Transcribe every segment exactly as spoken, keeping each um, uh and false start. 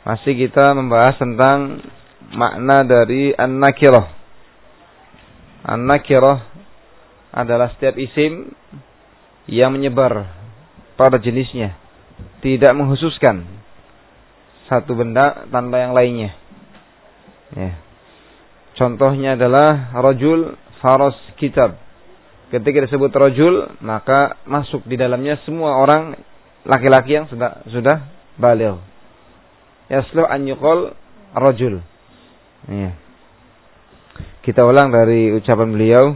Masih kita membahas tentang makna dari an-nakirah. An-nakirah adalah setiap isim yang menyebar pada jenisnya, tidak menghususkan satu benda tanpa yang lainnya. Ya. Contohnya adalah rajul, faras, kitab. Ketika disebut rajul, maka masuk di dalamnya semua orang laki-laki yang sudah sudah baligh. Yasluh an yuqal rajul. Ya. Kita ulang dari ucapan beliau.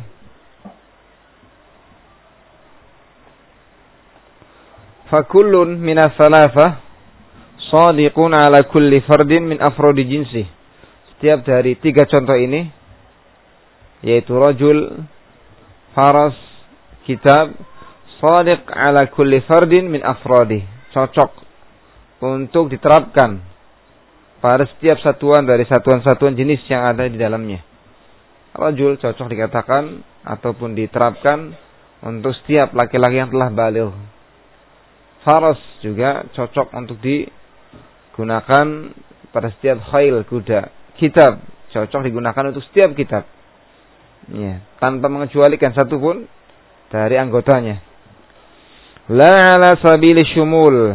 Fakullun minas salafah shadiqun ala kulli fardin min afrodi jinsi. Setiap dari tiga contoh ini, yaitu rajul, faras, kitab, shadiq ala kulli fardin min afrodi, cocok untuk diterapkan pada setiap satuan dari satuan-satuan jenis yang ada di dalamnya. Rajul cocok dikatakan ataupun diterapkan untuk setiap laki-laki yang telah baligh. Faras juga cocok untuk digunakan pada setiap khail, kuda. Kitab cocok digunakan untuk setiap kitab. Ya, tanpa mengecualikan satu pun dari anggotanya. La ala sabili syumul.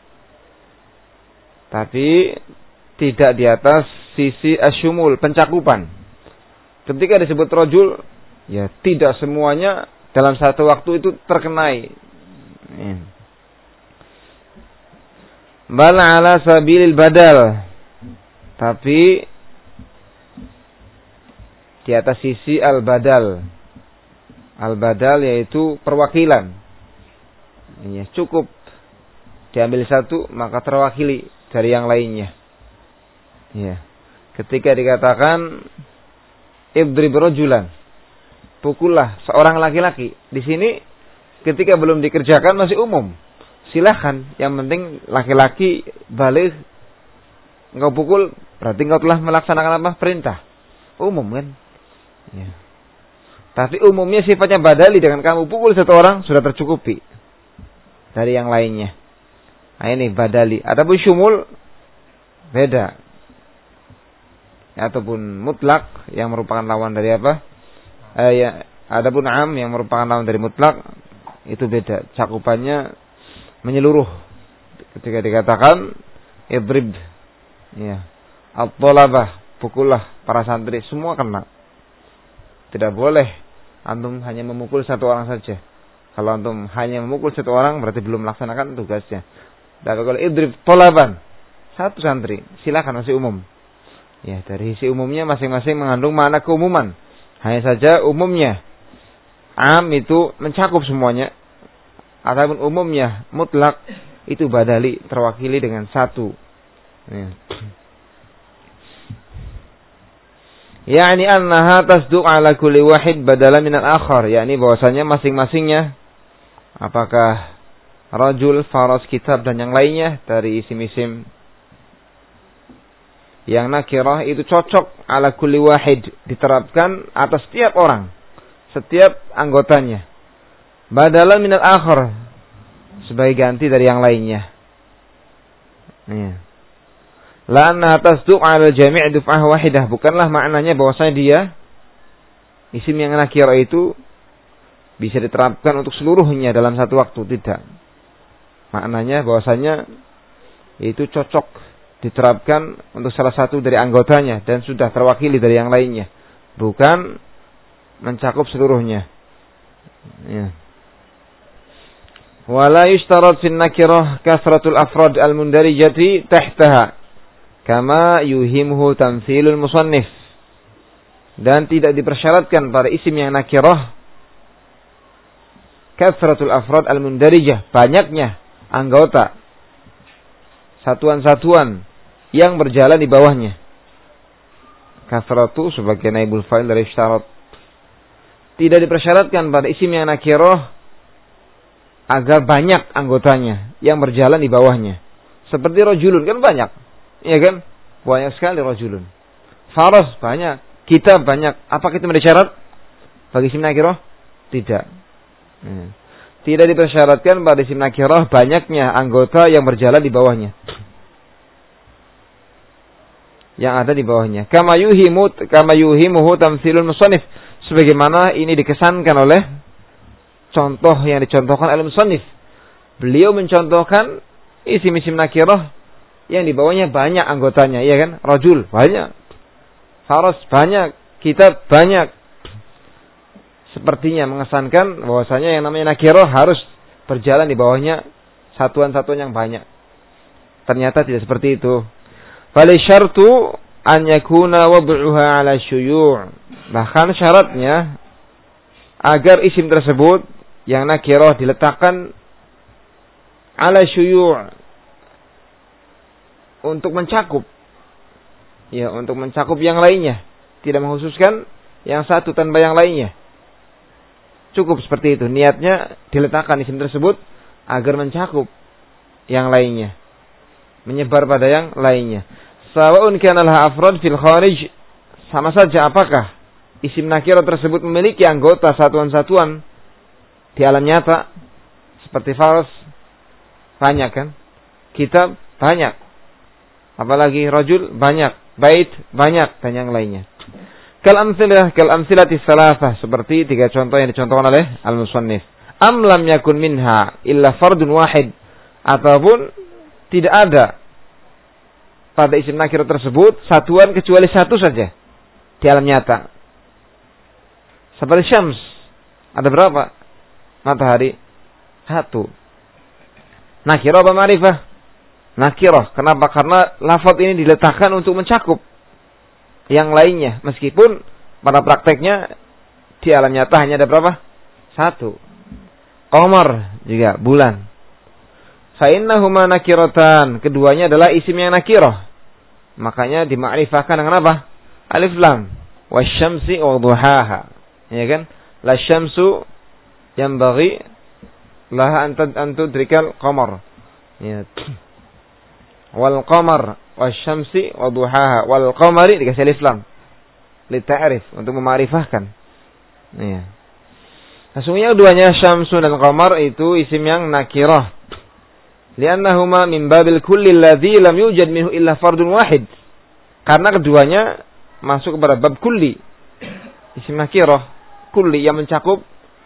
Tapi tidak di atas sisi asyumul, pencakupan. Ketika disebut rajul, ya tidak semuanya dalam satu waktu itu terkenai. Ya. Bal ala sabilil badal. Tapi di atas sisi al-badal. Al-badal yaitu perwakilan. Ya, cukup diambil satu maka terwakili dari yang lainnya. Ya. Ketika dikatakan idrib rajulan, pukullah seorang laki-laki. Di sini ketika belum dikerjakan masih umum. Silakan, yang penting laki-laki baligh engkau pukul, berarti engkau telah melaksanakan apa? Perintah. Umum kan? Ya. Tapi umumnya sifatnya badali, dengan kamu pukul satu orang sudah tercukupi dari yang lainnya. Nah, ini badali. Adapun syumul beda. Ataupun mutlak yang merupakan lawan dari apa? Eh, ya, adapun am yang merupakan lawan dari mutlak itu beda. Cakupannya menyeluruh. Ketika dikatakan idrib, ya, at-talabah, pukullah para santri, semua kena. Tidak boleh antum hanya memukul satu orang saja. Kalau antum hanya memukul satu orang berarti belum melaksanakan tugasnya. Dan kalau idrib tolaban, satu santri, silakan, masih umum. Ya, dari sisi umumnya masing-masing mengandung makna keumuman. Hanya saja umumnya am itu mencakup semuanya. Adapun umumnya mutlak itu badali, terwakili dengan satu. Ya. Yani annaha tasduq ala kulli wahid badala min al-akhar, yakni bahwasanya masing-masingnya apakah rajul, faras, kitab dan yang lainnya dari isim-isim yang nakirah itu cocok ala kulli wahid, diterapkan atas setiap orang, setiap anggotanya. Badala min al-akhar, sebagai ganti dari yang lainnya. Ya. La anna tasduq 'ala al-jami' duf'ah wahidah, bukanlah maknanya bahwasanya dia isim yang nakirah itu bisa diterapkan untuk seluruhnya dalam satu waktu, tidak. Maknanya bahwasanya itu cocok diterapkan untuk salah satu dari anggotanya dan sudah terwakili dari yang lainnya, bukan mencakup seluruhnya. Ya. Wala yushtarat fin nakirah kasratul afrad al-mundarijati tahtaha kama yuhimhu tamthilul musannif. Dan tidak dipersyaratkan pada isim yang nakirah kasratul afrad al-mundarijah, banyaknya anggota, satuan-satuan yang berjalan di bawahnya. Kasratu sebagai naibul fa'il dari isyarat. Tidak dipersyaratkan pada isim yang nakirah agar banyak anggotanya yang berjalan di bawahnya. Seperti rajulun kan banyak. Iya kan? Banyak sekali rajulun. Faras banyak, kitab banyak. Apakah itu menjadi syarat bagi isim nakirah? Tidak. Hmm. Tidak dipersyaratkan pada isim nakirah banyaknya anggota yang berjalan di bawahnya. yang ada di bawahnya. Kama yuhimu kama yuhimuhu tamtsilul musannif, sebagaimana ini dikesankan oleh contoh yang dicontohkan oleh musannif. Beliau mencontohkan isim-isim nakirah yang di bawahnya banyak anggotanya, iya kan? Rajul banyak, faras banyak, kitab banyak. Sepertinya mengesankan bahwasanya yang namanya nakirah harus berjalan di bawahnya satuan-satuan yang banyak. Ternyata tidak seperti itu. Fali syartu an yakuna wad'uha 'ala syuyu'. Bahkan syaratnya agar isim tersebut yang nakirah diletakkan 'ala syuyu', untuk mencakup. Ya, untuk mencakup yang lainnya, tidak mengkhususkan yang satu tanpa yang lainnya. Cukup seperti itu. Niatnya diletakkan isim tersebut agar mencakup yang lainnya, menyebar pada yang lainnya. Sawa'un kana laha afrad fil kharij, sama saja apakah isim nakirah tersebut memiliki anggota satuan-satuan di alam nyata, seperti faras banyak kan, kitab banyak, apalagi rajul banyak, bait banyak, dan yang lainnya. Kal amsilah kal amsilati salasah, seperti tiga contoh yang dicontohkan oleh al-musannif. Am lam yakun minha illa fardun wahid, ataupun tidak ada pada isim nakirah tersebut satuan kecuali satu saja di alam nyata. Seperti syams, ada berapa? Matahari satu. Nakirah apa ma'rifah? Nakirah. Kenapa? Karena lafaz ini diletakkan untuk mencakup yang lainnya, meskipun pada prakteknya di alam nyata hanya ada berapa? Satu. Qamar juga bulan. Fa innahuma nakiratan, keduanya adalah isim yang nakirah, makanya dimakrifahkan dengan apa? Alif lam. Wasyamsi wa duhaha, ya kan? La syamsu yanbaghi laha an tudrikal qamar, ya. Wal qamar wasyamsi wa duhaha wal qamari dikasih alif lam li ta'rif, untuk memakrifahkan. Ya. Sesungguhnya keduanya syamsu dan qamar itu isim yang nakirah. Li'annahuma min babil kulli alladhi lam yujad minhu illa fardun wahid. Karena keduanya masuk kepada bab kulli. Isim nakirah kulli yang mencakup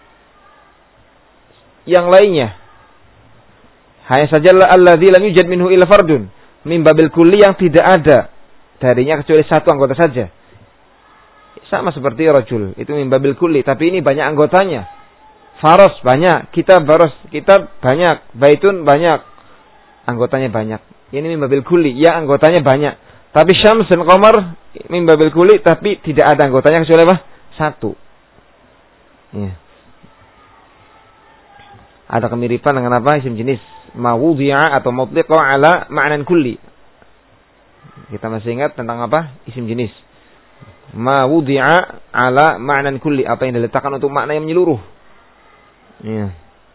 yang lainnya. Hanya saja alladhi lam yujad minhu illa fardun. Min babil kulli yang tidak ada darinya kecuali satu anggota saja. Sama seperti rajul, itu min babil kulli, tapi ini banyak anggotanya. Faras banyak, kitab baros, kitab banyak, baitun banyak, anggotanya banyak. Ini min babil kulli, ya anggotanya banyak. Tapi syams dan qamar min babil kulli, tapi tidak ada anggotanya kecuali apa? Satu. Ya. Ada kemiripan dengan apa? Isim jenis mawudhi'a atau mutliqa ala ma'nan kulli. Kita masih ingat tentang apa? Isim jenis mawudhi'a ala ma'nan kulli, apa yang diletakkan untuk makna yang menyeluruh. Ya.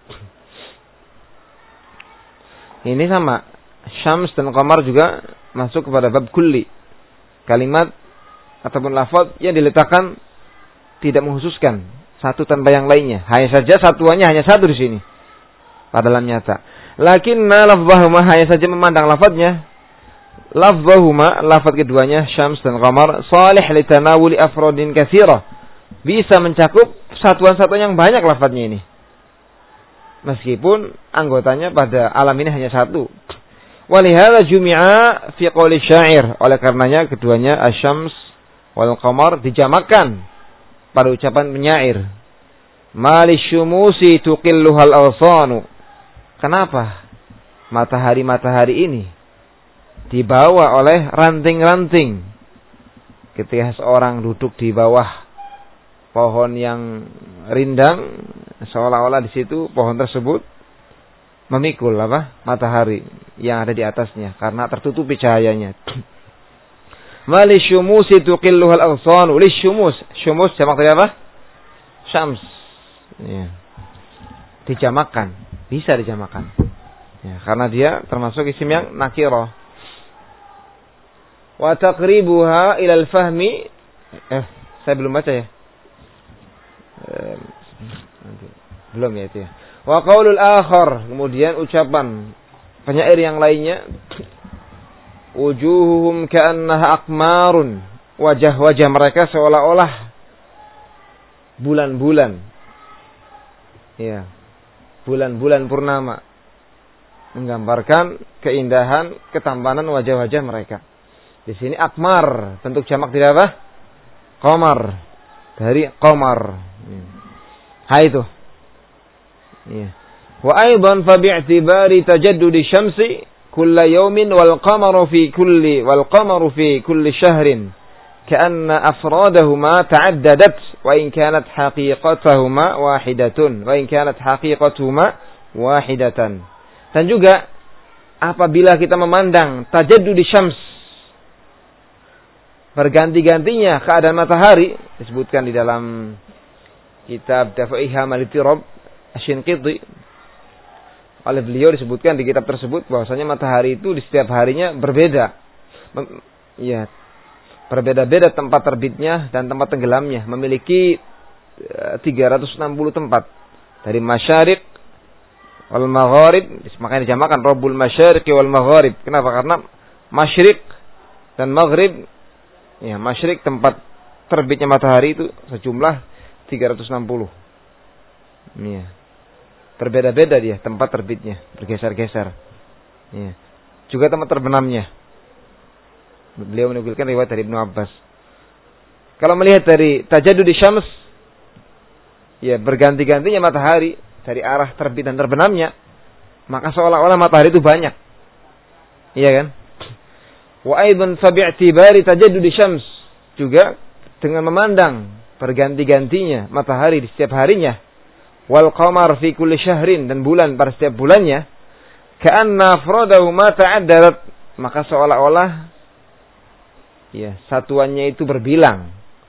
Ini sama, syams dan qamar juga masuk kepada bab kulli. Kalimat ataupun lafaz yang diletakkan tidak mengkhususkan satu tanpa yang lainnya. Hanya saja satuannya hanya satu di sini pada dalam nyata. Lakinna lafzahuma, hanya saja memandang lafaznya. Lafzahuma, lafaz keduanya syams dan qamar, salih li tanawuli afrodin katsirah, bisa mencakup satuan-satuan yang banyak lafaznya ini, meskipun anggotanya pada alam ini hanya satu. Walihada jumi'a fi qouli syair, oleh karenanya keduanya asyams wal qamar dijamakkan pada ucapan penyair. Mali syumusi tuqilluhal awsanu, kenapa matahari-matahari ini dibawa oleh ranting-ranting? Ketika seorang duduk di bawah pohon yang rindang, seolah-olah di situ pohon tersebut memikul apa? Matahari yang ada di atasnya karena tertutupi cahayanya. Mali syumusi tuqilluhal awsan, li syumus, syumus jamak dari apa? Syams. Ya. Dijamakkan, bisa dijamakkan. Ya, karena dia termasuk isim yang nakirah. Wa taqribuha ila al-fahmi, eh saya belum baca ya. Eh, belum ya itu ya. Wa qaulul akhar, kemudian ucapan penyair yang lainnya, wujuhuhum ka'annaha aqmarun. Wajah-wajah mereka seolah-olah bulan-bulan. Ya. Bulan-bulan purnama. Menggambarkan keindahan, ketampanan wajah-wajah mereka. Di sini akmar, bentuk jamak tidak apa? Qamar. Dari qamar. Ha itu. Ya. Wa aidan fa bi'tibari tajaddudi syamsi kulla yawmin wal qamaru fi kulli wal qamaru fi kulli syahrin ka'anna afradahuma ta'addadat wa in kanat haqiqatuhuma wahidatun wa in kanat haqiqatuhuma wahidatan. Dan juga apabila kita memandang tajaddudi syams, berganti-gantinya keadaan matahari, disebutkan di dalam kitab Dafa'iham al-Tirab Asy-Shinqiti, oleh beliau disebutkan di kitab tersebut bahwasanya matahari itu di setiap harinya berbeda. Mem- ya, berbeda-beda tempat terbitnya dan tempat tenggelamnya, memiliki uh, tiga ratus enam puluh tempat dari masyariq wal magharib, makanya dijamakan Rabbul Masyariqi wal Magharib. Kenapa? Karena masyriq dan maghrib, ya, masyriq tempat terbitnya matahari itu sejumlah tiga ratus enam puluh. Ya. Berbeda-beda dia tempat terbitnya, bergeser-geser. Ya. Juga tempat terbenamnya. Beliau menukilkan riwayat dari Ibnu Abbas. Kalau melihat dari tajaddud syams, ya, berganti-gantinya matahari dari arah terbit dan terbenamnya, maka seolah-olah matahari itu banyak. Iya kan? Wa aidan fa bi'tibari tajaddud syams, juga dengan memandang berganti-gantinya matahari di setiap harinya, wal qamar fi kulli syahrin, dan bulan pada setiap bulannya, ka'anna afradahu ma ta'addadat, maka seolah-olah, ya, satuannya itu berbilang.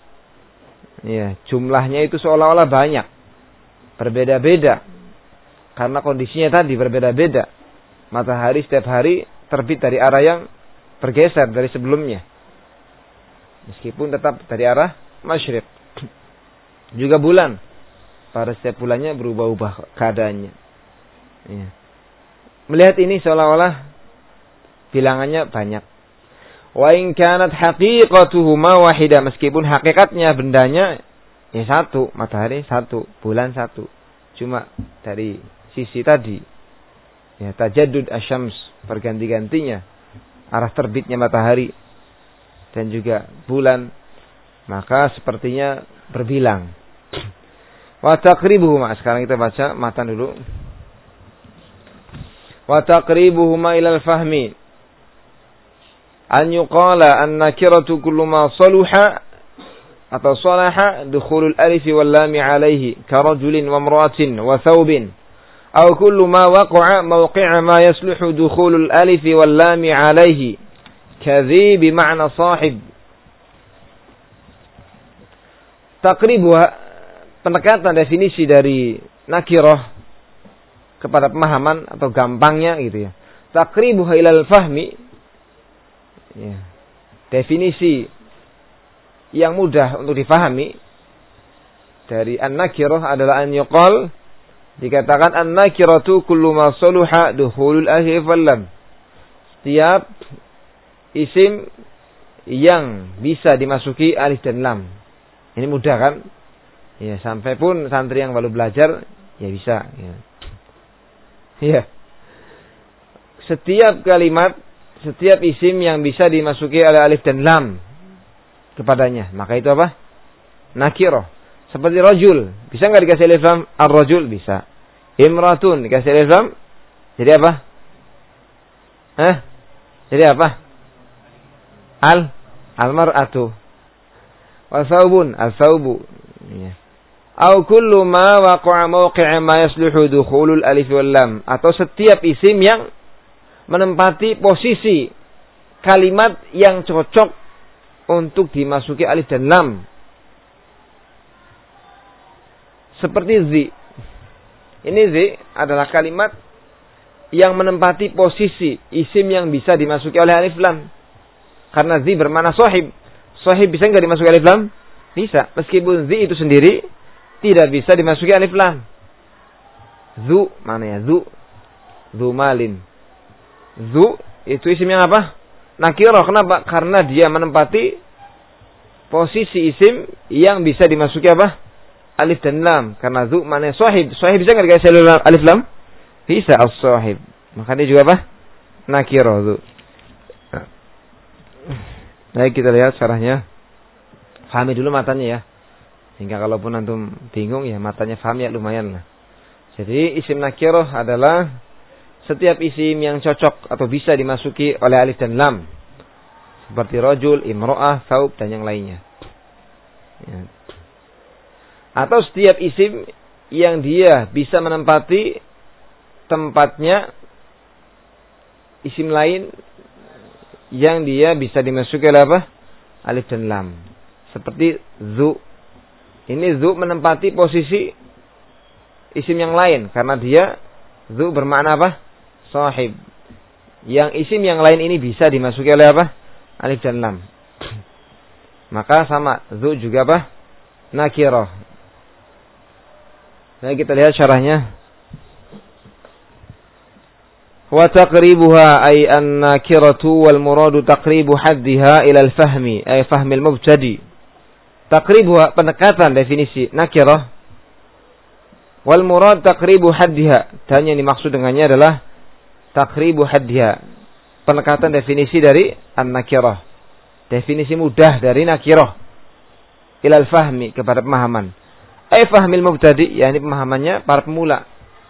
Ya, jumlahnya itu seolah-olah banyak. Berbeda-beda. Karena kondisinya tadi berbeda-beda. Matahari setiap hari terbit dari arah yang bergeser dari sebelumnya. Meskipun tetap dari arah masyriq. Juga bulan. Pada setiap bulannya berubah-ubah keadaannya. Ya. Melihat ini seolah-olah bilangannya banyak. Wa in kanat haqiqatuhuma wahidah, meskipun hakikatnya bendanya ya satu, matahari satu, bulan satu. Cuma dari sisi tadi, ya, tajaddud asyams, berganti-gantinya arah terbitnya matahari dan juga bulan, maka sepertinya berbilang. Wa taqribuhuma, sekarang kita baca matan dulu. Wa taqribuhuma ilal fahmi an yuqala an-nakiratu kullu ma saluha atau salaha dukhulul alif wal lam alaihi ka rajulin wa imra'atin wa thawbin aw kullu ma waqa'a mawqi'a ma yasluhu dukhulul alif wal lam alaihi ka dhi bi ma'na sahib. Taqribuha, pendekatan definisi dari nakirah kepada pemahaman atau gampangnya gitu ya. Taqribuha ilal fahmi, ya, definisi yang mudah untuk difahami dari an-nakirah adalah an yuqal, dikatakan an-nakiratu kullu ma saluha dukhulul alif wal lam. Setiap isim yang bisa dimasuki alif dan lam. Ini mudah kan? Ya, sampai pun santri yang baru belajar ya bisa, ya. Ya. Setiap kalimat, setiap isim yang bisa dimasuki oleh alif dan lam kepadanya, maka itu apa? Nakirah. Seperti rajul, bisa enggak dikasih alif lam? Ar-rajul bisa. Imratun dikasih alif lam, jadi apa? Hah? Jadi apa? Al al-mar'atu. Wa thawbun, al-thawbu. Ya. Au kullu ma waqa'a mawqi'a ma yasluhu dukhulul alif wal lam, atau setiap isim yang menempati posisi kalimat yang cocok untuk dimasuki alif dan lam. Seperti zi. Ini zi adalah kalimat yang menempati posisi isim yang bisa dimasuki oleh alif lam. Karena zi bermakna sahib. Sahib bisa enggak dimasuki alif lam? Bisa. Meskipun zi itu sendiri tidak bisa dimasuki alif lam. Zu, mana ya? Zu. Zu malin. Zu itu isim yang apa? nakirah. Kenapa? Karena dia menempati posisi isim yang bisa dimasuki apa? Alif dan lam. Karena zu mana sahib. Sahib bisa nggak dikasih alif lam? Bisa as-sahib. Makanya juga apa? Nakirah zu. Baik, kita lihat syarahnya. Fahami dulu matanya ya. Hingga kalaupun antum bingung ya matanya faham ya lumayan lah. Jadi isim nakirah adalah setiap isim yang cocok atau bisa dimasuki oleh alif dan lam. Seperti rajul, imro'ah, thawb dan yang lainnya. Ya. Atau setiap isim yang dia bisa menempati tempatnya isim lain yang dia bisa dimasuki oleh apa? Alif dan lam. Seperti zu. Ini zu menempati posisi isim yang lain. Karena dia zu bermakna apa? Sahib. Yang isim yang lain ini bisa dimasuki oleh apa? Alif dan lam. Maka sama. Zu juga apa? Nakirah. Nah kita lihat syarahnya. Wa taqribuha ay an-nakiratu wal muradu taqribu haddiha ila al-fahmi ay fahmi al-mubtadi. Taqribuha pendekatan definisi nakirah wal murad taqribu haddiha dan yang dimaksud dengannya adalah taqribu haddiha pendekatan definisi dari an-nakirah definisi mudah dari nakirah ila al-fahmi kepada pemahaman ay fahmi al-mubtadi yakni pemahamannya para pemula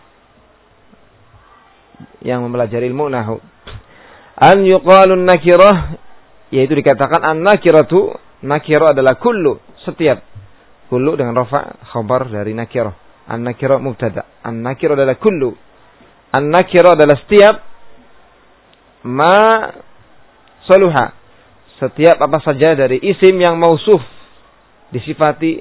yang mempelajari ilmu nahwu. An yuqalun nakirah yaitu dikatakan an-nakiratu, nakirah adalah kullu, setiap. Kullu dengan rafa khabar dari nakirah. An-nakirah mubtada. An-nakirah adalah kullu. An-nakirah adalah setiap ma saluha. Setiap apa saja dari isim yang mausuf disifati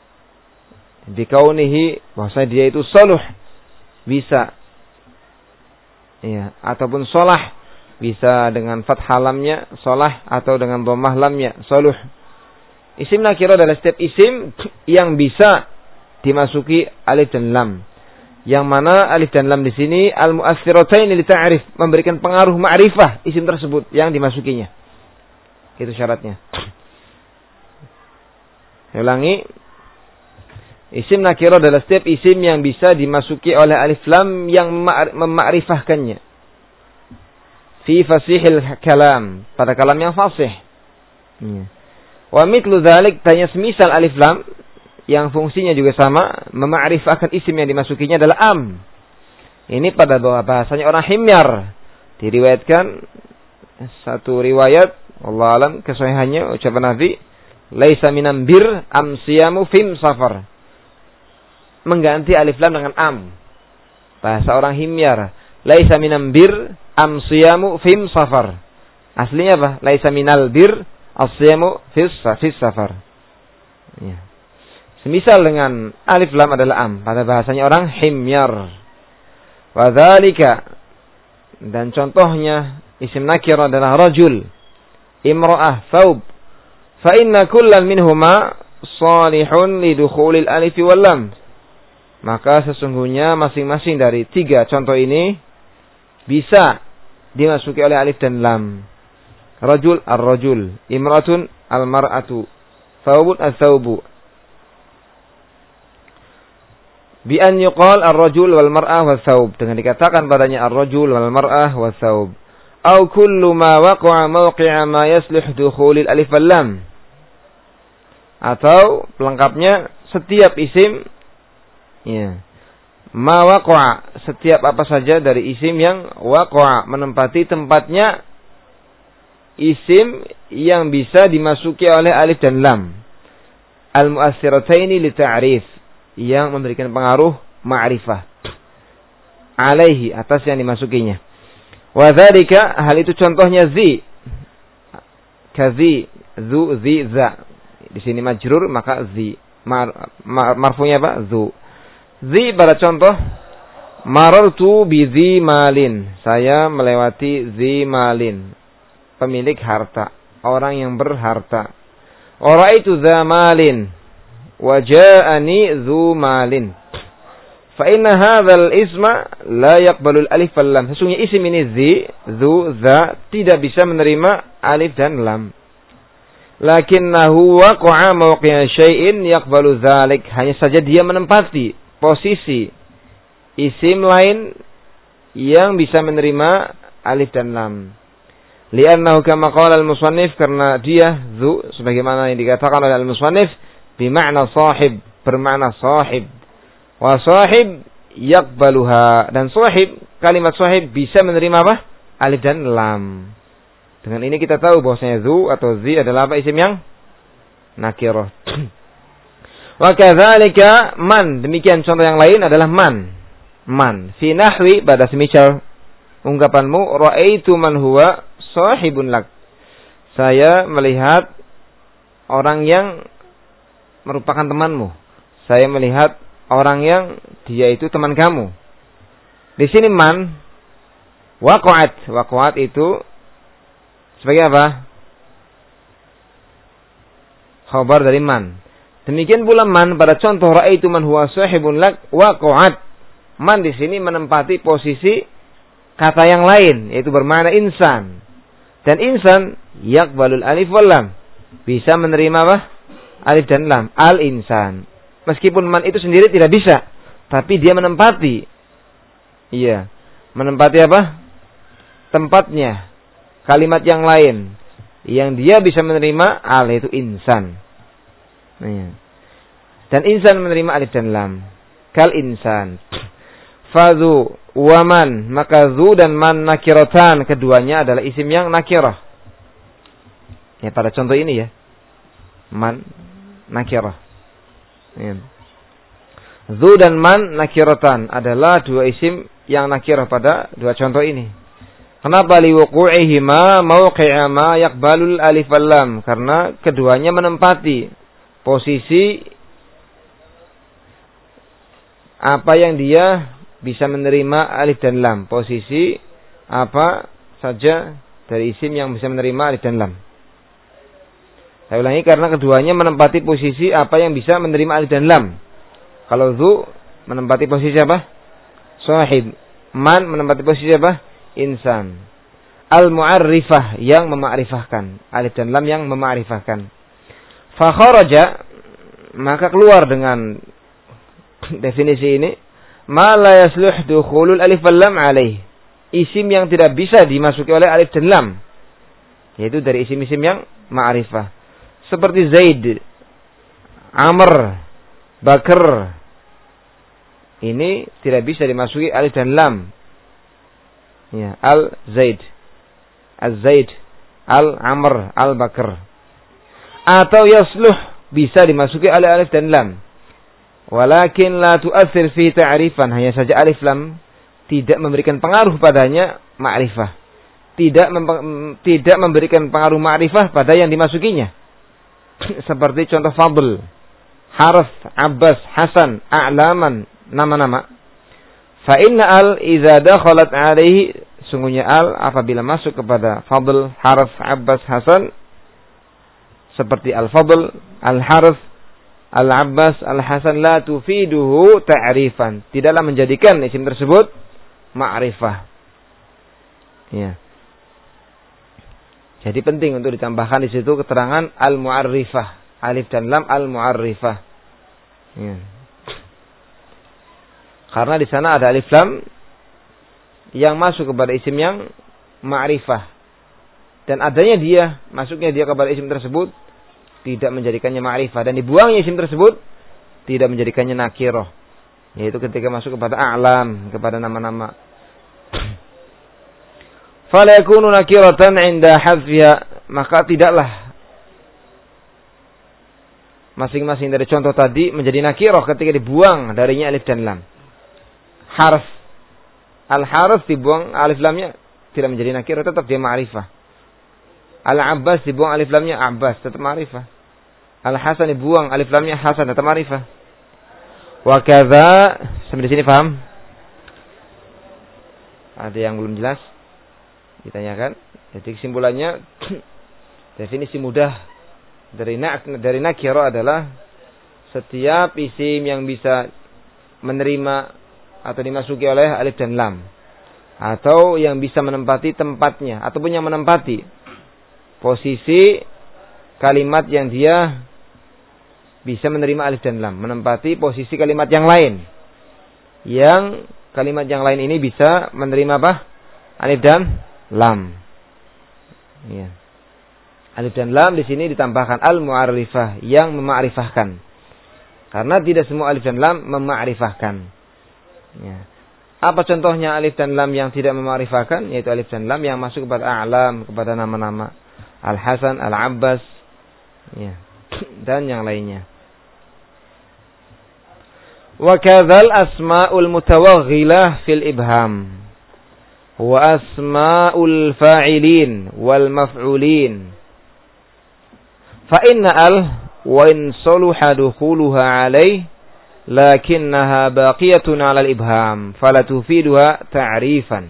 dikaunihi bahwa dia itu saluh bisa ya, ataupun solah bisa dengan fathah lamnya solah atau dengan dhammah lamnya saluh. Isim nakirah adalah setiap isim yang bisa dimasuki alif dan lam. Yang mana alif dan lam di sini al-mu'assiratain li ta'rif, memberikan pengaruh ma'rifah isim tersebut yang dimasukinya. Itu syaratnya. Saya ulangi. Isim nakirah adalah setiap isim yang bisa dimasuki oleh alif lam yang memakrifahkannya. Fi fasihil kalam, pada kalam yang fasih. Wa mithlu dzalik, tanya semisal alif lam yang fungsinya juga sama, memakrifahkan isim yang dimasukinya adalah am. Ini pada bahasanya orang himyar. Diriwayatkan satu riwayat, wallahu alam kesahihannya ucapan Nabi, laisa minam bir am siyamu fim safar. Mengganti alif lam dengan am. Bahasa orang himyar. Laisa minam bir am siyamu fim safar. Aslinya apa? Laisa minal bir as-siyamu fis safar. Ya. Semisal dengan alif lam adalah am pada bahasanya orang himyar. Wa dzalika, dan contohnya isim nakir adalah rajul, imra'ah, thawb. Fa inna kullan minhuma salihun lidukhulil alif wal lam. Maka sesungguhnya masing-masing dari tiga contoh ini bisa dimasuki oleh alif dan lam. Rajul ar-rajul, imratun al-mar'atu, thawbun al-thawbu. Bi an yuqal ar-rajul wal mar'ah wal thawb, dengan dikatakan padanya ar-rajul wal mar'ah wal thawb. Au kullu ma waqa'a mawqi'a ma yaslih dukhulil alif wal lam. Atau pelengkapnya setiap isim ya, ma waqa'a, setiap apa saja dari isim yang waqa'a, menempati tempatnya isim yang bisa dimasuki oleh alif dan lam. Al-mu'assirataini li ta'rif, yang memberikan pengaruh ma'rifah alaihi, atas yang dimasukinya. Wa dzalika, hal itu contohnya zi, kazi, zu, zi, za. Di sini majrur maka zi. Mar, mar, marfunya apa? Zu. Zi pada contoh, marartu bi zi malin, saya melewati zi malin, pemilik harta, orang yang berharta. Oraitu dza malin wa ja'ani dzu malin. Fa inna hadzal isma la yaqbalu al alif wal lam. Sesungguhnya isim ini zi, dzu, za tidak bisa menerima alif dan lam. Lakinnahu waqa'a mawqi'a syai'in yaqbalu dzalik. Hanya saja dia menempati posisi isim lain yang bisa menerima alif dan lam. Li'annahu kama qala al-musannif, karena dia dzu sebagaimana yang dikatakan oleh al-musannif bermakna sahib, bermakna sahib. Wa sahib yaqbaluha, dan sahib, kalimat sahib bisa menerima apa? Alif dan lam. Dengan ini kita tahu bahwasanya dzu atau zi adalah apa? Isim yang nakirah. Wa kadzalika man, demikian contoh yang lain adalah man. Man fi nahwi, pada semisal ungkapanmu raaitu man huwa sahibun lak. Saya melihat orang yang merupakan temanmu. Saya melihat orang yang dia itu teman kamu. Di sini man waqa'at. Waqa'at itu sebagai apa? Khabar dari man. Demikian pula man pada contoh raaitu man huwa sahibun lak waqa'at. Man di sini menempati posisi kata yang lain, yaitu bermakna insan. Dan insan yaqbalul alif wal lam, bisa menerima apa? Alif dan lam. Al insan. Meskipun man itu sendiri tidak bisa, tapi dia menempati. Iya, menempati apa? Tempatnya kalimat yang lain yang dia bisa menerima al, itu insan. Iya. Dan insan menerima alif dan lam. Kal insan. Fadhu wa man, maka dzu dan man nakiratan, keduanya adalah isim yang nakirah. Ya, pada contoh ini ya. Man nakirah. Ya. Dzu dan man nakiratan adalah dua isim yang nakirah pada dua contoh ini. Kenapa liwuqu'ihima mawqi'a ma yaqbalul alif wal lam? Karena keduanya menempati posisi apa yang dia bisa menerima alif dan lam. Posisi apa saja dari isim yang bisa menerima alif dan lam. Saya ulangi, karena keduanya menempati posisi apa yang bisa menerima alif dan lam. Kalau dzu menempati posisi apa? Sahib. Man menempati posisi apa? Insan. Al-mu'arrifah, yang memakrifahkan. Alif dan lam yang memakrifahkan. Fa kharaja, maka keluar dengan definisi ini, ma la yasluh dukhulul alif wal lam alaih. Isim yang tidak bisa dimasuki oleh alif dan lam, yaitu dari isim-isim yang ma'rifah. Seperti Zaid, Amr, Bakr. Ini tidak bisa dimasuki alif dan lam. Ya, Al-Zaid, Al-Zaid, Al-Amr, Al-Bakr. Atau yasluh, bisa dimasuki oleh alif dan lam. Walakin la tu'athir fi ta'rifan, hanya saja alif lam tidak memberikan pengaruh padanya ma'rifah. Tidak mem- tidak memberikan pengaruh ma'rifah pada yang dimasukinya. Seperti contoh Fadl, Harf, Abbas, Hasan, A'laman, nama-nama. Fa inna al idza dakhalat alaihi, sungguhnya al apabila masuk kepada Fadl, Harf, Abbas, Hasan, seperti Al-Fadl, Al-Harf, Al-Abbas, Al-Hasan, la tufiduhu ta'rifan, tidaklah menjadikan isim tersebut ma'rifah. Ya. Jadi penting untuk ditambahkan di situ keterangan al-mu'arrifah, alif dan lam al-mu'arrifah. Ya. Karena di sana ada alif lam yang masuk kepada isim yang ma'rifah. Dan adanya dia, masuknya dia kepada isim tersebut tidak menjadikannya ma'rifah, dan dibuangnya isim tersebut tidak menjadikannya nakirah, yaitu ketika masuk kepada a'lam, kepada nama-nama. Fala yakunu nakiratan 'inda hadfiha, maka tidaklah masing-masing dari contoh tadi menjadi nakirah ketika dibuang darinya alif dan lam. Harf, al-harf dibuang alif lamnya tidak menjadi nakirah, tetap dia ma'rifah. Al-Abbas dibuang alif lamnya Abbas, tetap ma'rifah. Al-Hasan dibuang alif lamnya Hasan, tetap ma'rifah. Wa kadza, sampai di sini paham? Ada yang belum jelas? Ditanyakan. Jadi kesimpulannya definisi mudah dari nak dari nakira adalah setiap isim yang bisa menerima atau dimasuki oleh alif dan lam, atau yang bisa menempati tempatnya, ataupun yang menempati posisi kalimat yang dia bisa menerima alif dan lam, menempati posisi kalimat yang lain. Yang kalimat yang lain ini bisa menerima apa? Alif dan lam. Ya. Alif dan lam di sini ditambahkan al-mu'arifah yang memakrifahkan. Karena tidak semua alif dan lam memakrifahkan. Ya. Apa contohnya alif dan lam yang tidak memakrifahkan? Yaitu alif dan lam yang masuk kepada a'lam, kepada nama-nama Al-Hasan, Al-Abbas, ya, dan yang lainnya. Wa kadzal asma'ul mutawaghilah fil ibham wa asma'ul fa'ilin wal maf'ulin. Fa inna al wa in saluha dukhuluha alaih lakinnaha baqiyatun 'ala al-ibham fala tufiduha ta'rifan.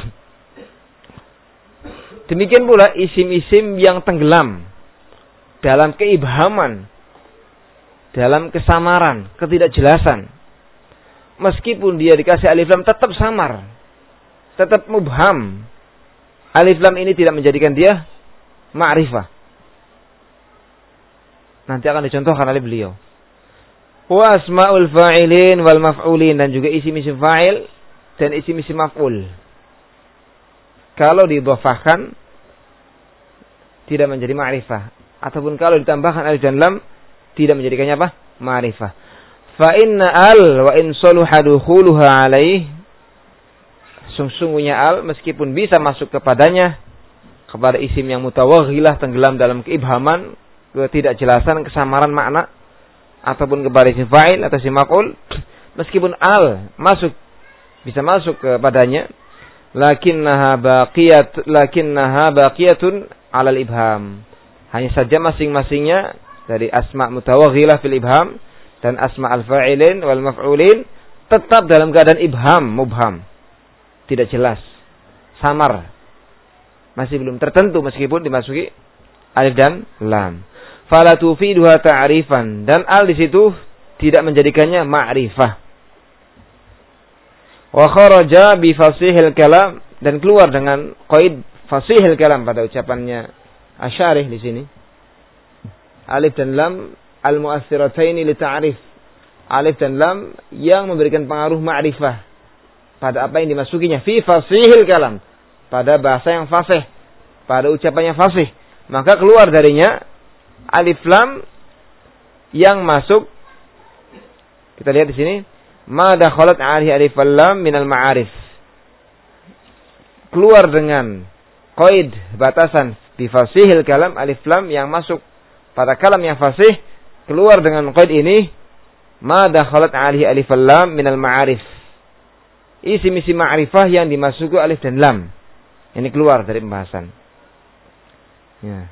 Demikian pula isim-isim yang tenggelam dalam keibhaman, dalam kesamaran, ketidakjelasan. Meskipun dia dikasih alif lam tetap samar, tetap mubham. Alif lam ini tidak menjadikan dia ma'rifah. Nanti akan dicontohkan oleh beliau. Wa asma'ul fa'ilin wal maf'ulin, dan juga isim-isim fa'il dan isim-isim maf'ul. Kalau didhofahkan tidak menjadi ma'rifah, ataupun kalau ditambahkan alif dan lam tidak menjadikannya apa? Ma'rifah. Fa inna al wa in saluha dukhuluha alaih, sungguhnya al meskipun bisa masuk kepadanya, kepada isim yang mutawaghilah, tenggelam dalam keibhaman, ketidakjelasan, kesamaran makna, ataupun kepada isim fa'il atau isim maf'ul, meskipun al masuk, bisa masuk kepadanya, lakinnaha baqiyat lakinnaha baqiyatun 'alal ibham. Hanya saja masing-masingnya dari asma mutawaghilah fil ibham dan asma al-fa'ilin wal maf'ulin tetap dalam keadaan ibham, mubham, tidak jelas, samar, masih belum tertentu meskipun dimasuki alif dan lam. Fala tufiduha ta'rifan, dan al di situ tidak menjadikannya ma'rifah. Wa kharaja bi fasihil kalam, dan keluar dengan qaid fasihil kalam pada ucapannya Asy'arih di sini. Alif dan lam al-mu'assirataini li ta'rif. Alif dan lam yang memberikan pengaruh ma'rifah pada apa yang dimasukinya, fi fasihil kalam, pada bahasa yang fasih, pada ucapannya fasih. Maka keluar darinya alif lam yang masuk, kita lihat di sini, ma dakhalat 'alaihi alif lam minal ma'arif. Keluar dengan qaid, batasan, bi fasihil kalam, alif lam yang masuk pada kalam yang fasih, keluar dengan qaid ini, ma dakhalat 'alaihi alif lam minal ma'arif. Isim-isim ma'rifah yang dimasuki alif dan lam. Ini keluar dari pembahasan. Ya.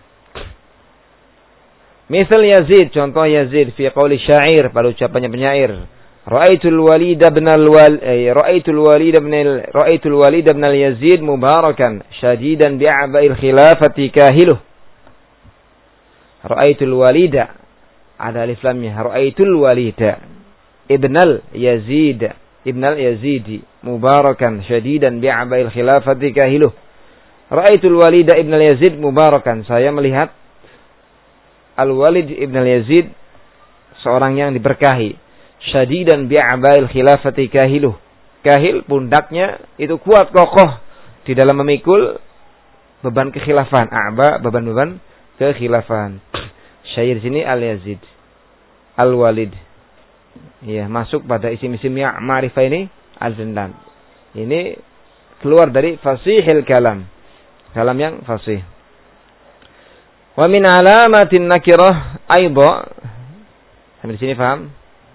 Misal Yazid, contoh Yazid fi qauli syair, pada ucapannya penyair, Ra'aitul Walid ibn al-Wal eh, Ra'aitul Walid ibn al Ra'aitul Walid ibn al-Yazid mubarakan shadidan bi'aba'il khilafati kahiluh. Ra'aitul Walid, ada alif lamnya, Ra'aitul Walid ibn al-Yazid ibn al-Yazid mubarakan shadidan bi'aba'il khilafati kahiluh. Ra'aitul Walid ibn al-Yazid mubarakan, saya melihat Al-Walid ibn al-Yazid seorang yang diberkahi, syadidan bi'abail khilafati kahiluh. Kahil, pundaknya itu kuat kokoh di dalam memikul beban kekhilafan. A'ba, beban-beban kekhilafan. Syair sini Al-Yazid, Al-Walid. Ya, masuk pada isim-isim yang ma'rifah ini al-zindan. Ini keluar dari fasihil kalam, kalam yang fasih. Wa min alamatin nakirah aidha. Sampai di sini paham?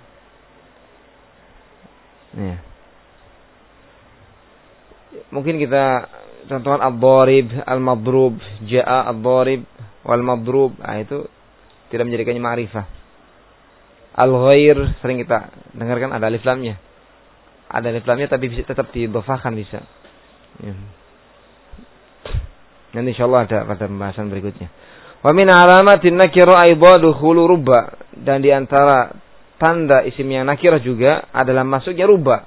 Ya. Mungkin kita contohkan ad-dharib, al-madrub, jaa ad-dharib wal madrub. Nah, itu tidak menjadikannya ma'rifah. Al-ghair sering kita dengarkan ada alif lamnya. Ada alif lamnya tapi bisa tetap didhofahkan bisa. Ya. Nanti insyaallah ada pada pembahasan berikutnya. Wa min alamatin nakira aidha dukhulu rubba, dan di antara tanda isim yang nakirah juga adalah masuknya rubba.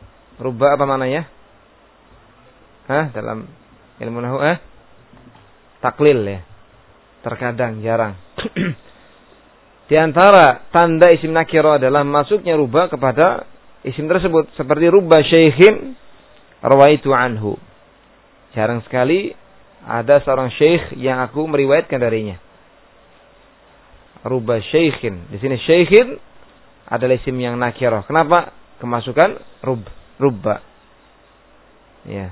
Rubba apa maknanya? Hah, dalam ilmu nahwu eh? taklil ya. Terkadang, jarang. Di antara tanda isim nakirah adalah masuknya rubba kepada isim tersebut. Seperti rubba syaikhin rawaitu anhu. Jarang sekali ada seorang syekh yang aku meriwayatkan darinya. Rubba syaikhin. Di sini syaikhin adalah isim yang nakirah. Kenapa? Kemasukan rub, rubba. Ya.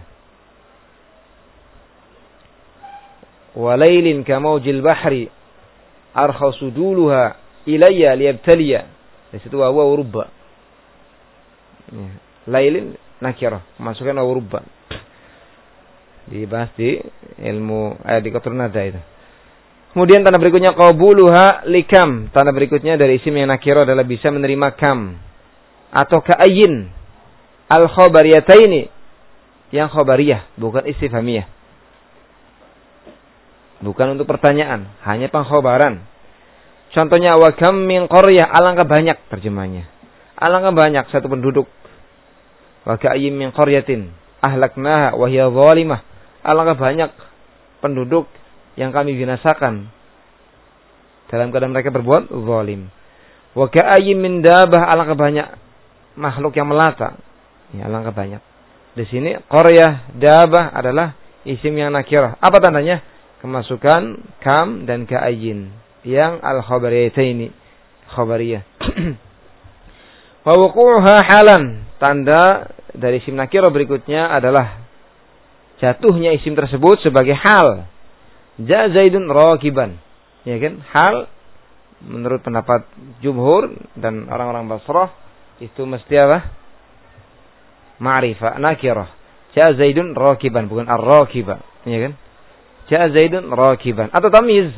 Walailin kamaujil bahri arkhasuduluha ilayya liyabtaliya. Di situ wawu rubba. Ya. Lailin nakirah, kemasukan wawu rubba. Dibahas di ilmu eh, di qatrun nada itu. Kemudian tanda berikutnya qabuluha likam. Tanda berikutnya dari isim yang nakirah adalah bisa menerima kam atau ka'ayyin al-khabariyataini yang khabariyah, bukan istifhamiyah. Bukan untuk pertanyaan, hanya pengkhabaran. Contohnya wa kam min qaryah, alangkah banyak terjemahnya. Alangkah banyak satu penduduk. Wa ka'ayyin min qaryatin ahlaknaha wa hiya zalimah. Alangkah banyak penduduk yang kami binasakan dalam keadaan mereka berbuat zalim. Wa ka'ayyin min dabah, alangkah banyak makhluk yang melata. Ya, alangkah banyak. Di sini qaryah, dabah adalah isim yang nakirah. Apa tandanya? Kemasukan kam dan ka'ayyin yang al-khabariyataini, khabariyah. Wa wuqu'uha halan. Tanda dari isim nakirah berikutnya adalah jatuhnya isim tersebut sebagai hal. Ja Zaidun rakiban. Ya kan? Hal menurut pendapat jumhur dan orang-orang Basrah itu mesti apa? Ma'rifah, nakirah. Ja Zaidun rakiban, bukan ar-rakiba. Ya kan? Ja Zaidun rakiban atau tamyiz.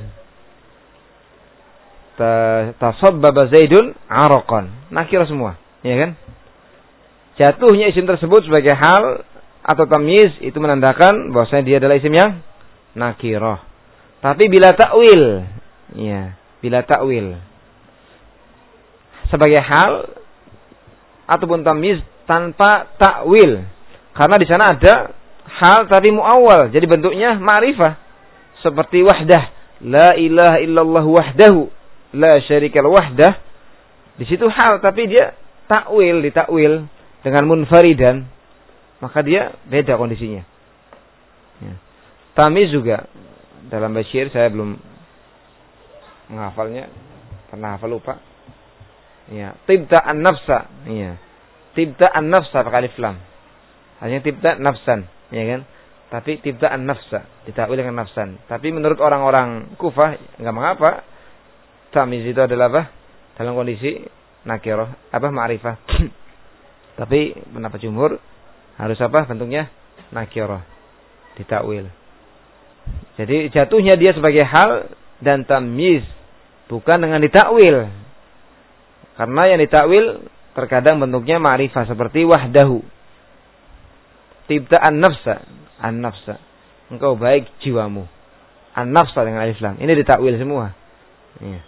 Tasabbaba Zaidun araqan. Nakirah semua, ya kan? Jatuhnya isim tersebut sebagai hal atau tamyiz itu menandakan bahwasanya dia adalah isim yang nakirah. Tapi bila takwil, ya, bila takwil sebagai hal ataupun tamyiz tanpa takwil, karena di sana ada hal tapi muawwal, jadi bentuknya ma'rifah. Seperti wahdah, la ilaha illallah wahdahu, la syarikal wahdah. Di situ hal tapi dia takwil, ditakwil dengan munfaridan, maka dia beda kondisinya. Ya. Tamyiz juga dalam Basyir saya belum menghafalnya, pernah hafal lupa. Ya, tibta an-nafsa, ya. Tibta an-nafsa pakai alif lam. Hanya tibta nafsan, ya kan? Tapi tibta an-nafsa, ditakwil dengan nafsan. Tapi menurut orang-orang Kufah enggak mengapa. Tamyiz itu adalah apa? Dalam kondisi nakirah, apa ma'rifah. Tapi pendapat jumhur harus apa? Bentuknya nakirah, ditakwil. Jadi jatuhnya dia sebagai hal dan tamyiz, bukan dengan ditakwil. Karena yang ditakwil terkadang bentuknya ma'rifah seperti wahdahu. Tibta an-nafsa, an-nafsa. Engkau baik jiwamu. An-nafsa dengan alif lam. Ini ditakwil semua. Ya.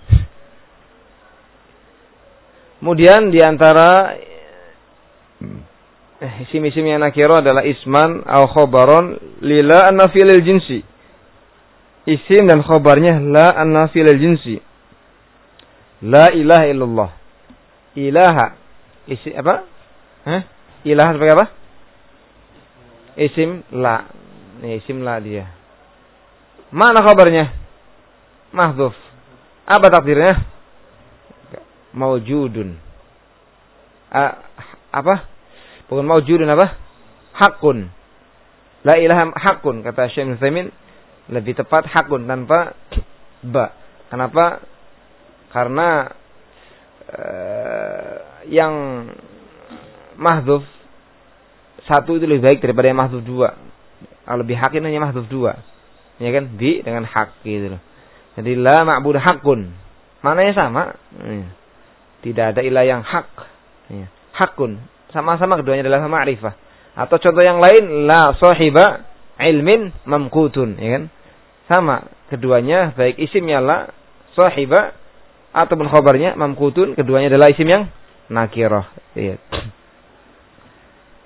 Kemudian di antara isim-isim yang nakirah adalah isman au khabaron lila an-nafilil jinsi. Isim dan khabarnya la an-nafilil jinsi. La ilaha illallah. Ilaha isim apa? Hah? Ilaha sebagai apa? Isim la. Ini isim la dia. Mana khabarnya? Mahdhuf. Apa takdirnya? Maujudun. A, apa? Bukan maujudun apa? Hakun. La ilaha hakun kata Syekh Utsaimin, lebih tepat hakun tanpa ba. Kenapa? Karena uh, yang mahdhuf satu itu lebih baik daripada yang mahdhuf dua. Kalau lebih hakin hanya mahdhuf dua. Ya kan? Bi dengan hak gitu loh. Jadi la ma'bud hakun. Maknanya sama. Ya. Tidak ada ilah yang hak. Ya. Hakun. Sama-sama keduanya adalah ma'rifah. Atau contoh yang lain, la sahiba ilmin mamkutun. Ya kan? Sama. Keduanya baik isimnya la, sahiba, ataupun khabarnya mamkutun. Keduanya adalah isim yang nakirah. Ya.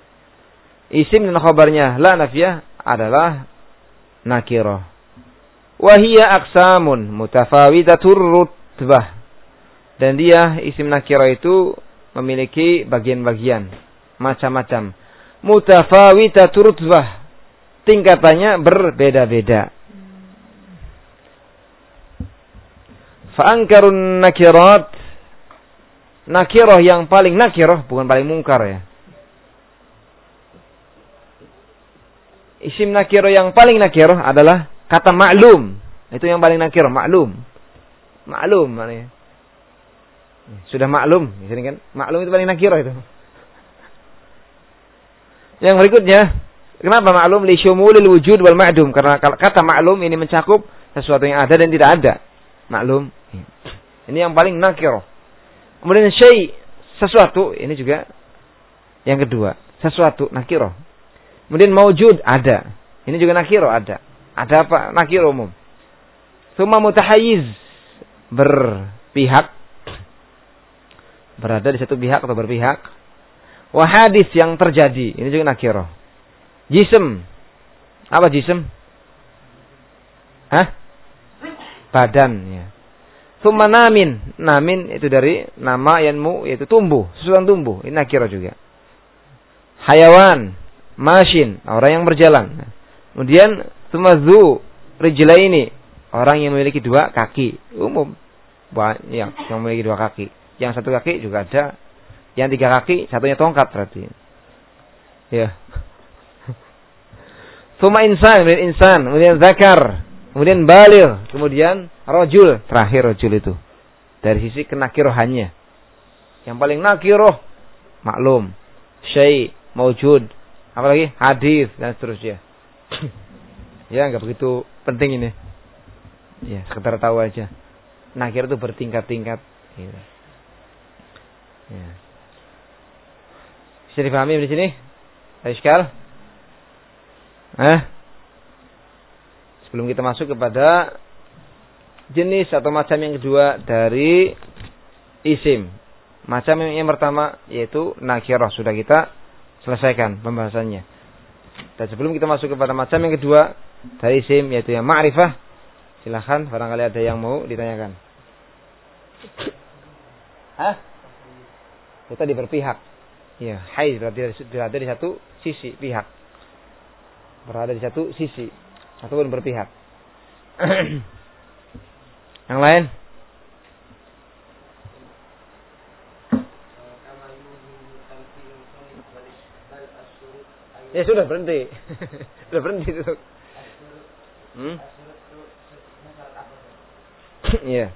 Isim dan khabarnya la nafiyah adalah nakirah. Wa hiya aqsamun mutafawitatur rutbah. Dan dia isim nakirah itu memiliki bagian-bagian macam-macam. Mutafawitatur rutbah. Tingkatannya berbeda-beda. Fa'ankarun nakirat. Nakirah yang paling nakirah, bukan paling mungkar ya. Isim nakirah yang paling nakirah adalah kata ma'lum. Itu yang paling nakirah, ma'lum. Ma'lum maknanya. Sudah maklum, di sini kan. Maklum itu paling nakirah itu. Yang berikutnya, kenapa maklum? Li syumulil wujud wal ma'dum. Karena kata maklum ini mencakup sesuatu yang ada dan tidak ada. Maklum. Ini yang paling nakirah. Kemudian syai, sesuatu, ini juga yang kedua, sesuatu nakirah. Kemudian maujud, ada. Ini juga nakirah, ada. Ada apa? Nakirah umum. Tsumma mutahayyiz, berpihak, berada di satu pihak atau berpihak. Wa hadis, yang terjadi, ini juga nakirah. Jism, apa jism? Hah? Badan, ya. Tsumma namin, namin itu dari nama yanmu, yaitu tumbuh, sesuatu yang tumbuh, ini nakirah juga. Hayawan, mashin, orang yang berjalan. Kemudian tsumma dzu rijlaini, orang yang memiliki dua kaki, umum. Banyak yang memiliki dua kaki. Yang satu kaki juga ada, yang tiga kaki, satunya tongkat berarti. Ya. Tsumma insan, kemudian insan, kemudian zakar, kemudian baligh, kemudian rajul, terakhir rajul itu. Dari sisi kenakirohannya. Yang paling nakiroh, maklum, syai, maujud, apalagi hadis dan seterusnya. Ya, enggak begitu penting ini. Ya, sekedar tahu aja. Nakir itu bertingkat-tingkat. Ya. Ya. Bisa dipahami di sini? Iskal? Eh? Sebelum kita masuk kepada jenis atau macam yang kedua dari isim. Macam yang, yang pertama yaitu nakirah. Sudah kita selesaikan pembahasannya. Dan sebelum kita masuk kepada macam yang kedua dari isim yaitu yang ma'rifah, silakan barangkali ada yang mau ditanyakan. Hah? Kita di berpihak. Ya, hai berarti berada di satu sisi pihak. Berada di satu sisi ataupun berpihak. Yang lain? Ya sudah berhenti. Sudah berhenti itu. Hmm? Iya.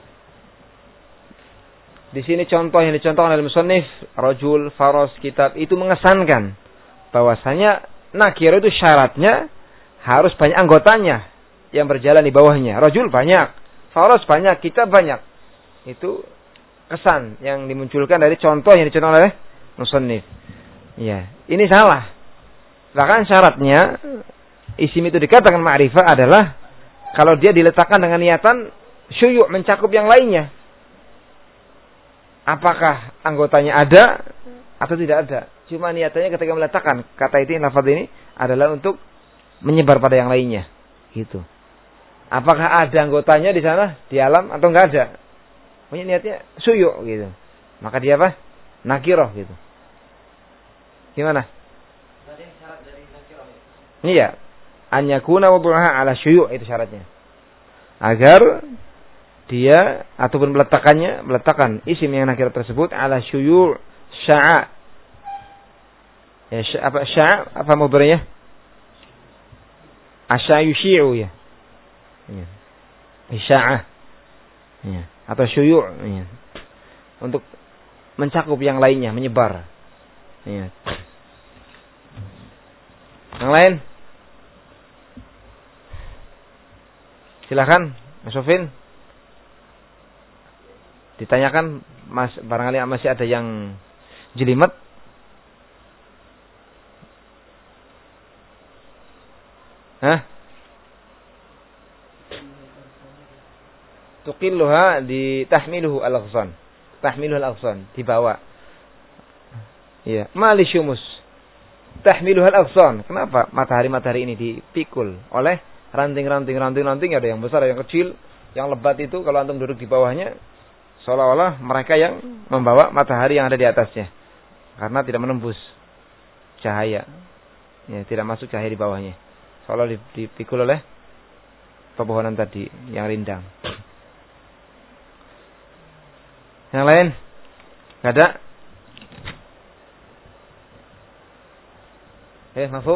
Di sini contoh yang dicontohkan oleh musannif, rajul, faras, kitab itu mengesankan bahwasanya nakir itu syaratnya harus banyak anggotanya yang berjalan di bawahnya. Rajul banyak, faras banyak, kitab banyak. Itu kesan yang dimunculkan dari contoh yang dicontohkan oleh musannif. Ya, ini salah. Bahkan syaratnya isim itu dikatakan ma'rifah adalah kalau dia diletakkan dengan niatan syuyu' mencakup yang lainnya. Apakah anggotanya ada atau tidak ada? Cuma niatannya ketika meletakkan kata itu, lafaz ini adalah untuk menyebar pada yang lainnya. Gitu. Apakah ada anggotanya di sana, di alam atau enggak ada? Punya niatnya syuyu' gitu. Maka dia apa? Nakirah gitu. Gimana? Iya. An yakuna wudu'aha ala syuyu' itu syaratnya. Agar dia ataupun meletakkannya, meletakkan isim yang nakir tersebut ala syuyu' sya'a. Ya, sya, apa sya'a? Apa mudhari'nya? Asyayusyi'u ya. Ya. Sya'a. Ya. Atau syuyu' ya. Untuk mencakup yang lainnya, menyebar. Ya. Yang lain? Silakan, Mas Sofin. Ditanyakan, Mas, barangkali masih ada yang jelimet. Hah? Tuqilluha di tahmiluhu al-aghsan. Tahmiluhu al-aghsan, dibawa. Iya, mali syumus. Tahmiluhu al-aghsan. Kenapa matahari-matahari ini dipikul oleh ranting-ranting, ranting-ranting, ada yang besar, ada yang kecil. Yang lebat itu kalau antum duduk di bawahnya, seolah-olah mereka yang membawa matahari yang ada di atasnya. Karena tidak menembus cahaya. Ya, tidak masuk cahaya di bawahnya. Seolah dipikul oleh pepohonan tadi yang rindang. Yang lain? Gak ada? Eh, mafhum?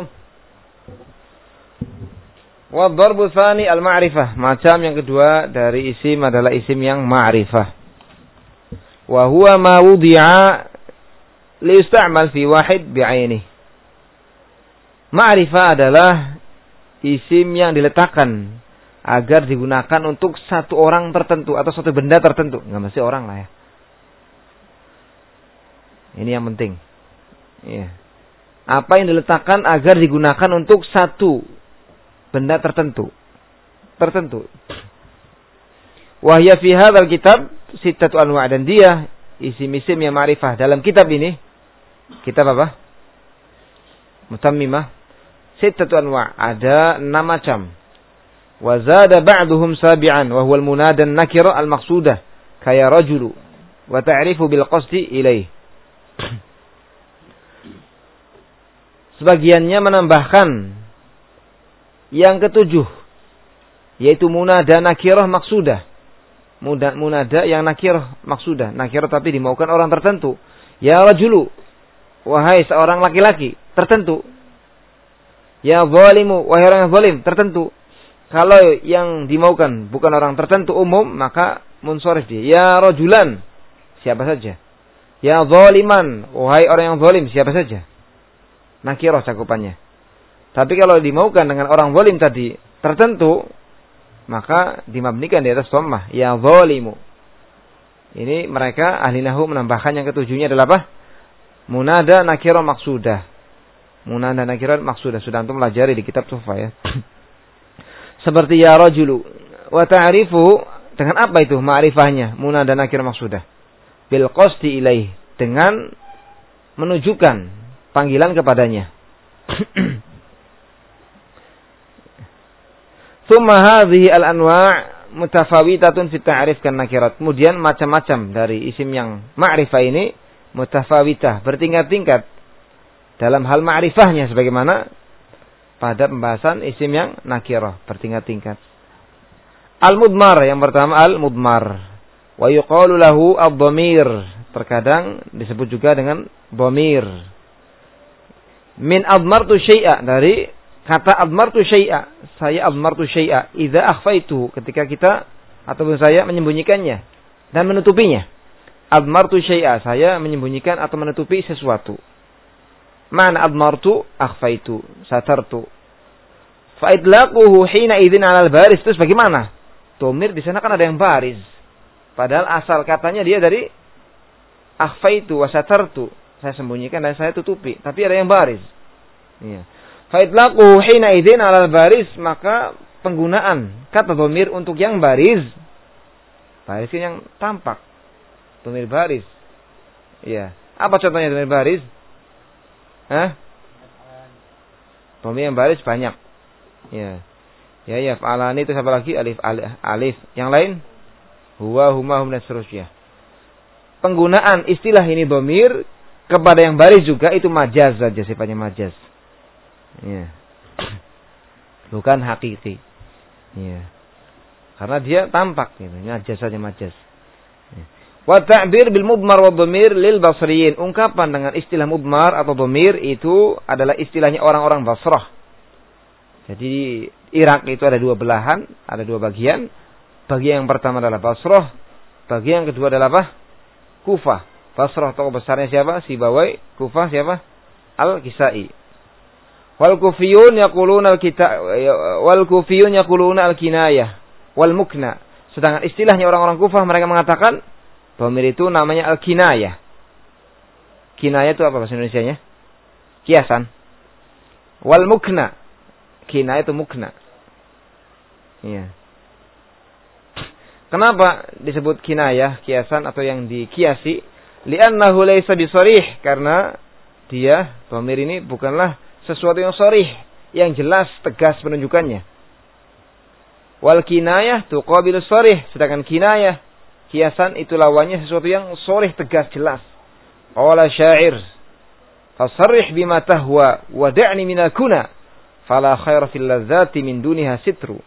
Wa dharbu tsani al-ma'rifah. Macam yang kedua dari isim adalah isim yang ma'rifah. Wa huwa ma wudi'a li yusta'mal fi wahid bi'aini. Ma'rifah adalah isim yang diletakkan agar digunakan untuk satu orang tertentu atau satu benda tertentu. Enggak mesti orang lah ya. Ini yang penting. Iya. Apa yang diletakkan agar digunakan untuk satu benda tertentu. Tertentu. Wahya fi hadzal kitab sittatu anwa' dan dia isim-isim yang ma'rifah dalam kitab ini. Kitab apa? Mutammimah. Sittatu anwa', ada enam macam. Wa zada ba'duhum sabi'an wa huwa al-munada an-nakira al-maqsudah kaya rajulu wa ta'rifu bil qasdi ilaih. Sebagiannya menambahkan yang ketujuh, yaitu munada nakirah maksudah. Munada yang nakirah maksudah. Nakirah tapi dimaukan orang tertentu. Ya rajulu, wahai seorang laki-laki tertentu. Ya zalimu, wahai orang yang zalim tertentu. Kalau yang dimaukan bukan orang tertentu umum, maka munsharif dia. Ya rajulan, siapa saja. Ya zaliman, wahai orang yang zalim, siapa saja. Nakirah cakupannya. Tapi kalau dimaukan dengan orang zalim tadi tertentu, maka dimabnikan di atas dhammah. Ya zalimu. Ini mereka ahli nahwu menambahkan yang ketujuhnya adalah apa? Munada nakirah maksudah. Munada nakirah maksudah. Sudah antum pelajari di kitab Tuhfah ya. Seperti ya rajulu. Wa ta'rifu, dengan apa itu ma'rifahnya? Munada nakirah maksudah. Bil qasdi ilaih, dengan menunjukkan panggilan kepadanya. Tsumma hadhihi al-anwa' mutafawitatun fi ta'rif kan nakirat. Kemudian macam-macam dari isim yang ma'rifah ini mutafawitah, bertingkat-tingkat dalam hal ma'rifahnya sebagaimana pada pembahasan isim yang nakirah, bertingkat-tingkat. Al-mudmar, yang pertama al-mudmar. Wa yuqalu lahu ad-dhamir, terkadang disebut juga dengan dhamir. Min admartu syai'a, dari kata admartu syai'a, saya admartu syai'a idza akhfaitu, ketika kita ataupun saya menyembunyikannya dan menutupinya. Admartu syai'a, saya menyembunyikan atau menutupi sesuatu. Ma'na admartu akhfaitu, satartu. Fa idlaquhu hina idzin 'ala al-baris, terus bagaimana? Dhamir di sana kan ada yang baris. Padahal asal katanya dia dari akhfaitu wa satartu, saya sembunyikan dan saya tutupi, tapi ada yang baris. Iya. Fa idlaquhu hina idzin 'ala al-baris, maka penggunaan kata dhamir untuk yang baris. Baris yang tampak. Dhamir baris. Iya. Apa contohnya dhamir baris? Hah? Dhamir yang baris banyak. Iya. Ya ya fa'alani itu siapa lagi? Alif alif. alif. Yang lain? Huwa huma hum dan seterusnya. Penggunaan istilah ini dhamir kepada yang baris juga itu majaz saja, sifatnya majaz. Ya. Bukan hakiki. Ya. Karena dia tampak gitu. Majaz saja majaz. Ya. Wa ta'bir bil mudmar wa dhamir lil basriyin. Ungkapan dengan istilah mudmar atau dhamir itu adalah istilahnya orang-orang Basrah. Jadi Irak itu ada dua belahan, ada dua bagian. Bagian yang pertama adalah Basrah, bagian yang kedua adalah apa? Kufah. Basrah tokoh besarnya siapa? Sibawai. Kufah siapa? Al-Kisai. Wal kufiyun yaquluna al-kita wal kufiyun yaquluna al-kinayah wal mukna. Sedangkan istilahnya orang-orang Kufah mereka mengatakan dhamir itu namanya al-kinayah. Kinayah itu apa bahasa Indonesianya? Kiasan. Wal mukna. Kinayah itu mukna. Iya. Kenapa disebut kinayah, kiasan atau yang dikiasi? Li'annahu laysa bisharih, karena dia dhamir ini bukanlah sesuatu yang sharih, yang jelas tegas penunjukannya. Wal kinayah tuqabilu sharih. Sedangkan kinayah, kiasan itu lawannya sesuatu yang sharih, tegas, jelas. Qala syair, fasarrih bima tahwa wa da'ni minal kuna fala khaira fil ladzati min duniha sitru.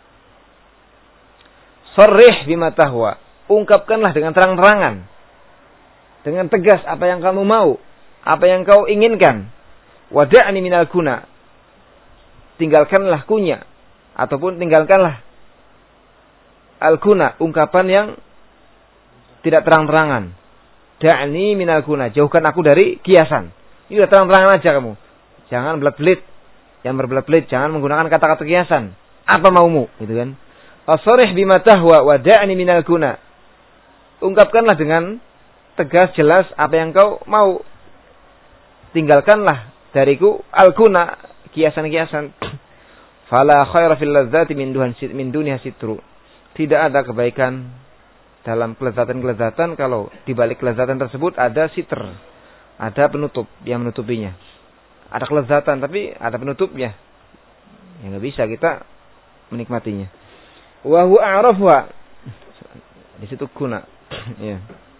Sarrih bima tahwa, ungkapkanlah dengan terang-terangan, dengan tegas apa yang kamu mau, apa yang kau inginkan. Wa da'ni minal kuna, tinggalkanlah kunya ataupun tinggalkanlah al-kuna, ungkapan yang tidak terang-terangan. Da'ni minal kuna, jauhkan aku dari kiasan. Ini udah terang-terangan aja kamu. Jangan belat-belit. Yang berbelat-belit, jangan menggunakan kata-kata kiasan. Apa maumu, gitu kan? Asharih bima tahwa wa da'ni minal kuna. Ungkapkanlah dengan tegas, jelas apa yang kau mau. Tinggalkanlah dariku al-kuna, kiasan-kiasan. Fala khaira fil ladzati min duhan min dunya sitru. Tidak ada kebaikan dalam kelezatan-kelezatan kalau di balik kelezatan tersebut ada sitr, ada penutup yang menutupinya. Ada kelezatan tapi ada penutupnya. Ya enggak bisa kita menikmatinya. Wa huwa a'rafuha. Di situ kuna. Ya.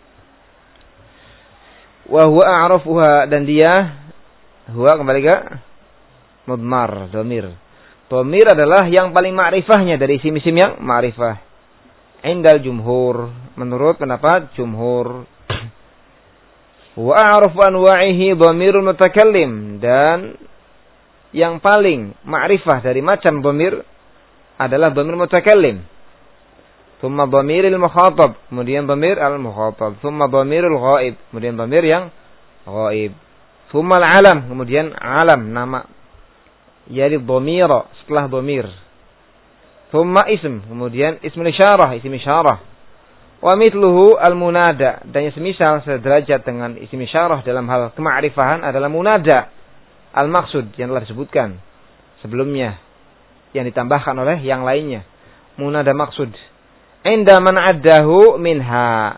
Wa huwa a'rafuha, dan dia huwa kembali ke mudmar, dhamir. Dhamir adalah yang paling ma'rifahnya dari isim-isim yang ma'rifah. Indal jumhur, menurut pendapat jumhur. Wa a'rafu anwa'ihi dhamirul mutakallim, dan yang paling ma'rifah dari macam dhamir adalah dhamir mutakallim. Thumma dhamiril mukhatab, kemudian dhamir al-mukhatab. Thumma dhamirul ghaib, kemudian dhamir yang ghaib. Thumma al-alam, kemudian alam, nama. Yali dhamira, setelah dhamir. Thumma ism, kemudian ismul isyarah, isim isyarah. Wa mithluhu al-munada, dan yang semisal sederajat dengan isim isyarah dalam hal kema'rifahan adalah munada al-maqsud yang telah disebutkan sebelumnya, yang ditambahkan oleh yang lainnya. Munada maqsud. Inda man addahu minha,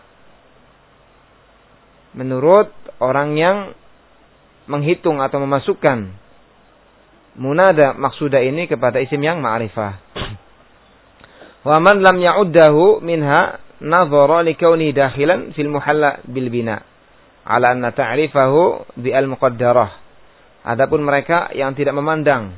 menurut orang yang menghitung atau memasukkan munada maksuda ini kepada isim yang ma'rifah. Wa man lam ya'uddahu minha nadhara li kauni dakhilan fil muhalla bil bina ala anna ta'rifahu bi al muqaddarah. Adapun mereka yang tidak memandang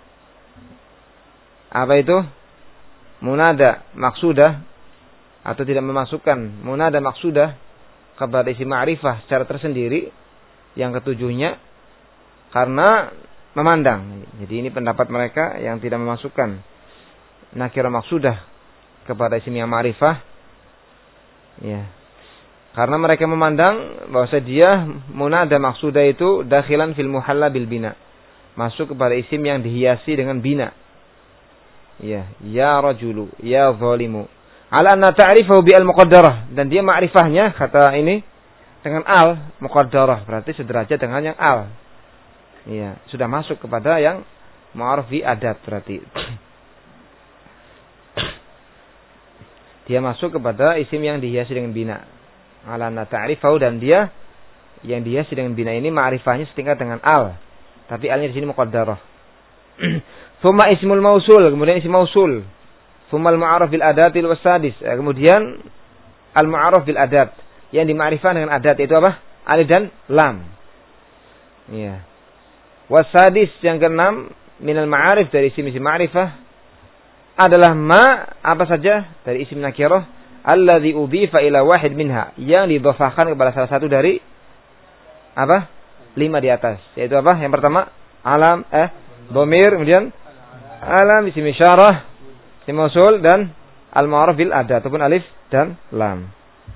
apa itu munada maksudah atau tidak memasukkan munada maksudah kepada isim ma'rifah secara tersendiri, yang ketujuhnya karena memandang. Jadi ini pendapat mereka yang tidak memasukkan nakirah maksudah kepada isim yang ma'rifah. Ya. Karena mereka memandang bahwa dia munada maksudah itu dakhilan fil muhalla bil bina, masuk kepada isim yang dihiasi dengan bina. Ya, ya rajulu, ya zalimu. Ala anna ta'rifahu bi al muqaddarah, dan dia ma'rifahnya kata ini dengan al muqaddarah, berarti sederajat dengan yang al. Iya, sudah masuk kepada yang ma'ruf bi adat berarti. Dia masuk kepada isim yang dihiasi dengan bina. Ala anna ta'rifahu, dan dia yang dihiasi dengan bina ini ma'rifahnya setingkat dengan al. Tapi alnya di sini muqaddarah. Tsumma ismul mausul, kemudian isim mausul. Tsumma al-ma'ruf bil adatil wasadis. Kemudian al-ma'ruf bil adat, yang dimakrifah dengan adat itu apa? Alif dan lam. Iya. Wasadis yang keenam minal ma'arif, dari isim-isim ma'rifah adalah ma, apa saja dari isim nakirah alladzi udhifa ila wahid minha, yang didhafahkan kepada salah satu dari apa? Lima di atas. Yaitu apa? Yang pertama alam, eh dhamir, kemudian alam, isim isyarah, isim mausul, dan al-ma'ruf bil adat ataupun alif dan lam.